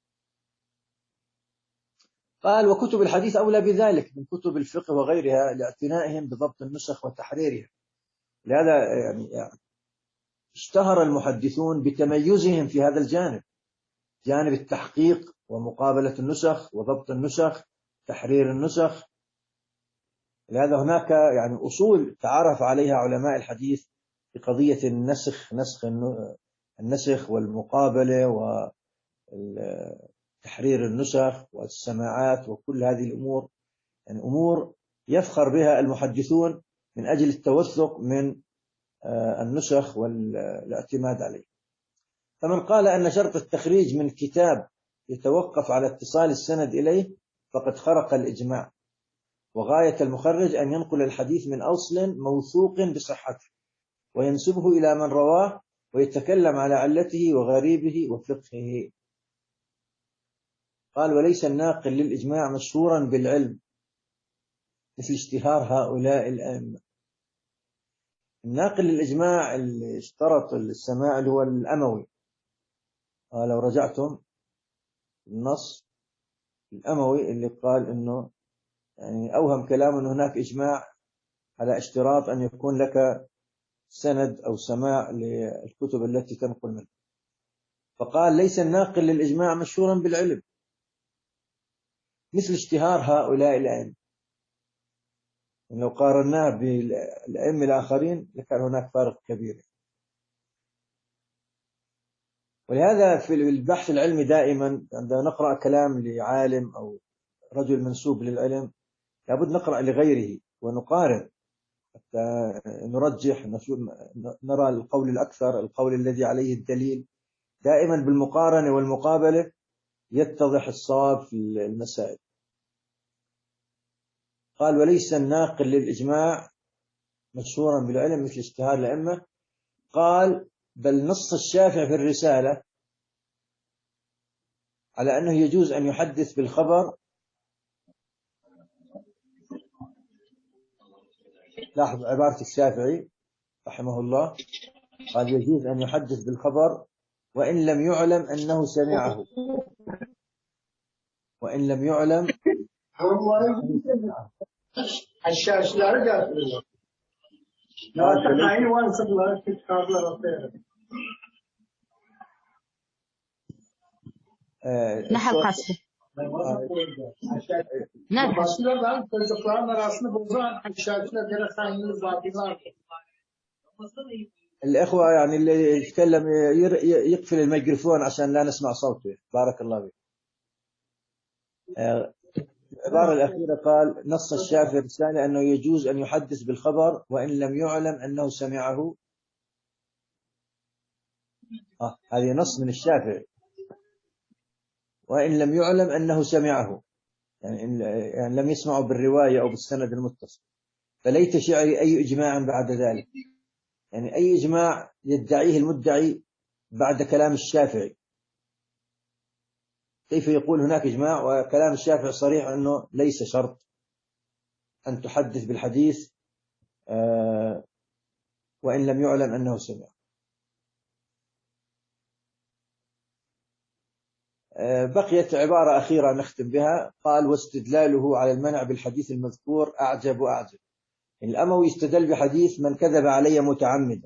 قال وكتب الحديث أولى بذلك من كتب الفقه وغيرها لاعتنائهم بضبط النسخ وتحريرها. لهذا يعني اشتهر المحدثون بتميزهم في هذا الجانب، جانب التحقيق ومقابلة النسخ وضبط النسخ تحرير النسخ. لهذا هناك يعني أصول تعرف عليها علماء الحديث بقضية النسخ، نسخ النسخ والمقابلة وتحرير النسخ والسماعات وكل هذه الأمور، يعني أمور يفخر بها المحدثون من أجل التوثق من النسخ والاعتماد عليه. فمن قال أن شرط التخريج من كتاب يتوقف على اتصال السند إليه فقد خرق الإجماع، وغاية المخرج أن ينقل الحديث من أصل موثوق بصحته وينسبه إلى من رواه ويتكلم على علته وغريبه وفقهه. قال وليس الناقل للإجماع مشهورا بالعلم مثل اشتهار هؤلاء الأئمة. الناقل للإجماع اللي اشترط السماع اللي هو الأموي. قال لو رجعتم النص الأموي اللي قال إنه يعني أوهم كلام أن هناك إجماع على اشتراط أن يكون لك سند أو سماع للكتب التي تنقل منها، فقال ليس الناقل للإجماع مشهورا بالعلم مثل اشتهار هؤلاء الأئمة. لو قارناه بالأئمة الآخرين لكان هناك فارق كبير. ولهذا في البحث العلمي دائما عندما نقرأ كلام لعالم أو رجل منسوب للعلم لابد نقرأ لغيره ونقارن حتى نرجح، نرى القول الأكثر، القول الذي عليه الدليل. دائما بالمقارنة والمقابلة يتضح الصواب في المسائل. قال وليس الناقل للإجماع مشهورا بالعلم مثل اشتهار الأئمة. قال بل نص الشافعي في الرسالة على أنه يجوز أن يحدث بالخبر. لاحظ عبارة الشافعي رحمه الله، قال يجوز أن يحدث بالخبر وإن لم يعلم أنه سمعه، وإن لم يعلم نحل قصه الإخوة يعني اللي يتكلم يقفل الميكروفون عشان لا نسمع صوته. بارك الله فيك. العبارة الأخيرة قال نص الشافعي الرسالة أنه يجوز أن يحدث بالخبر وإن لم يعلم أنه سمعه. آه هذه نص من الشافعي، وإن لم يعلم أنه سمعه يعني, إن يعني لم يسمعه بالرواية أو بالسند المتصل. فليت شعري أي إجماع بعد ذلك، يعني أي إجماع يدعيه المدعي بعد كلام الشافعي. كيف يقول هناك إجماع وكلام الشافعي صريح أنه ليس شرط أن تحدث بالحديث آه وإن لم يعلم أنه سمع. آه بقيت عبارة أخيرة نختم بها. قال واستدلاله على المنع بالحديث المذكور أعجب وأعجب. الأموي استدل بحديث من كذب علي متعمدا.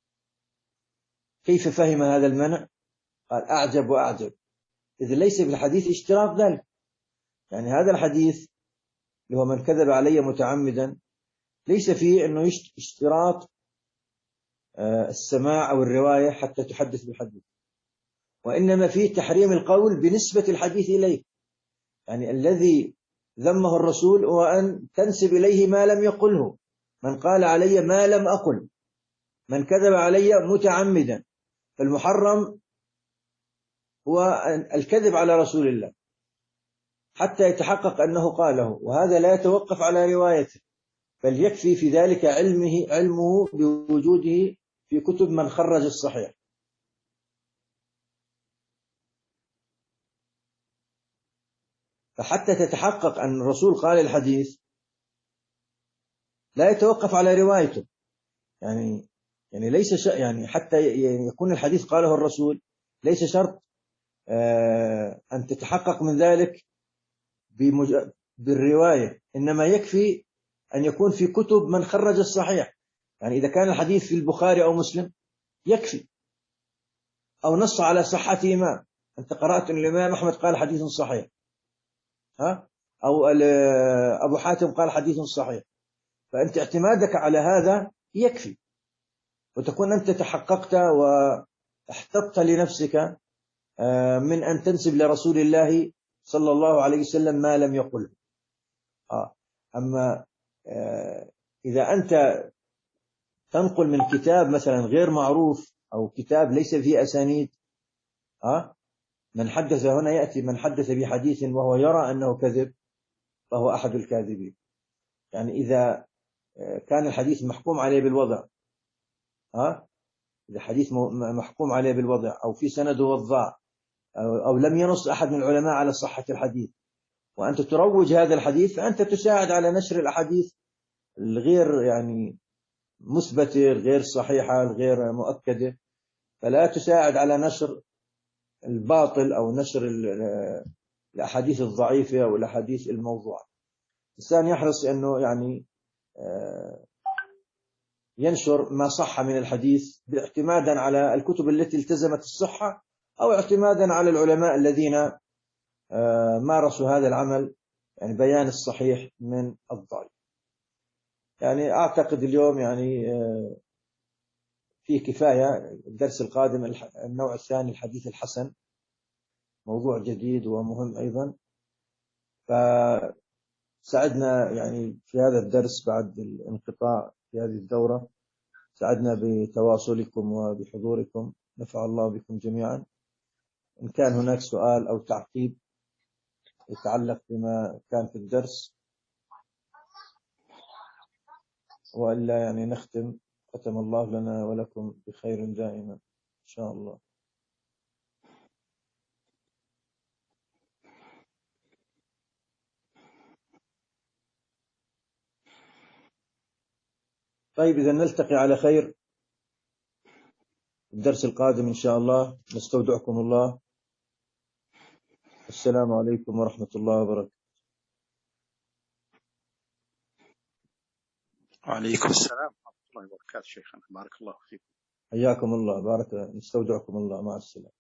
كيف فهم هذا المنع؟ قال أعجب وأعجب، إذا ليس في الحديث اشتراط ذلك. يعني هذا الحديث اللي هو من كذب علي متعمدا ليس فيه أنه اشتراط السماع أو الرواية حتى تحدث بالحديث، وإنما فيه تحريم القول بنسبة الحديث إليه. يعني الذي ذمه الرسول هو أن تنسب إليه ما لم يقله. من قال علي ما لم أقل، من كذب علي متعمدا، فالمحرم هو الكذب على رسول الله حتى يتحقق أنه قاله، وهذا لا يتوقف على روايته، بل يكفي في ذلك علمه علمه بوجوده في كتب من خرج الصحيح. فحتى تتحقق أن الرسول قال الحديث لا يتوقف على روايته، يعني يعني ليس ش... يعني حتى يكون الحديث قاله الرسول ليس شرط أن تتحقق من ذلك بمج... بالرواية، إنما يكفي أن يكون في كتب من خرج الصحيح. يعني إذا كان الحديث في البخاري أو مسلم يكفي، أو نص على صحة إمام، أنت قرأت أن الإمام أحمد قال حديث صحيح، ها؟ أو أبو حاتم قال حديث صحيح، فأنت اعتمادك على هذا يكفي، وتكون أنت تحققت واحتطت لنفسك من أن تنسب لرسول الله صلى الله عليه وسلم ما لم يقل. أما إذا أنت تنقل من كتاب مثلا غير معروف أو كتاب ليس فيه أسانيد، من حدث هنا يأتي من حدث بحديث وهو يرى أنه كذب فهو أحد الكاذبين. يعني إذا كان الحديث محكوم عليه بالوضع، ها إذا حديث محكوم عليه بالوضع أو في سنده وضاع أو لم ينص أحد من العلماء على صحة الحديث، وأنت تروج هذا الحديث، فأنت تساعد على نشر الأحاديث الغير يعني مثبتة، الغير صحيحة، الغير مؤكدة، فلا تساعد على نشر الباطل أو نشر الأحاديث الضعيفة أو الأحاديث الموضوعة. الإنسان يحرص أنه يعني ينشر ما صح من الحديث باعتمادا على الكتب التي التزمت الصحة، أو اعتمادا على العلماء الذين مارسوا هذا العمل، يعني بيان الصحيح من الضعيف. يعني أعتقد اليوم يعني في كفاية. الدرس القادم النوع الثاني الحديث الحسن، موضوع جديد ومهم أيضا. فسعدنا يعني في هذا الدرس بعد الانقطاع في هذه الدورة، سعدنا بتواصلكم وبحضوركم، نفع الله بكم جميعا. إن كان هناك سؤال أو تعقيب يتعلق بما كان في الدرس، وإلا يعني نختم. ختم الله لنا ولكم بخير دائما إن شاء الله. طيب، إذا نلتقي على خير الدرس القادم إن شاء الله. نستودعكم الله. السلام عليكم ورحمة الله وبركاته. وعليكم السلام ورحمة الله وبركاته. شيخنا بارك الله فيكم. حياكم الله. بارك. نستودعكم الله. مع السلامة.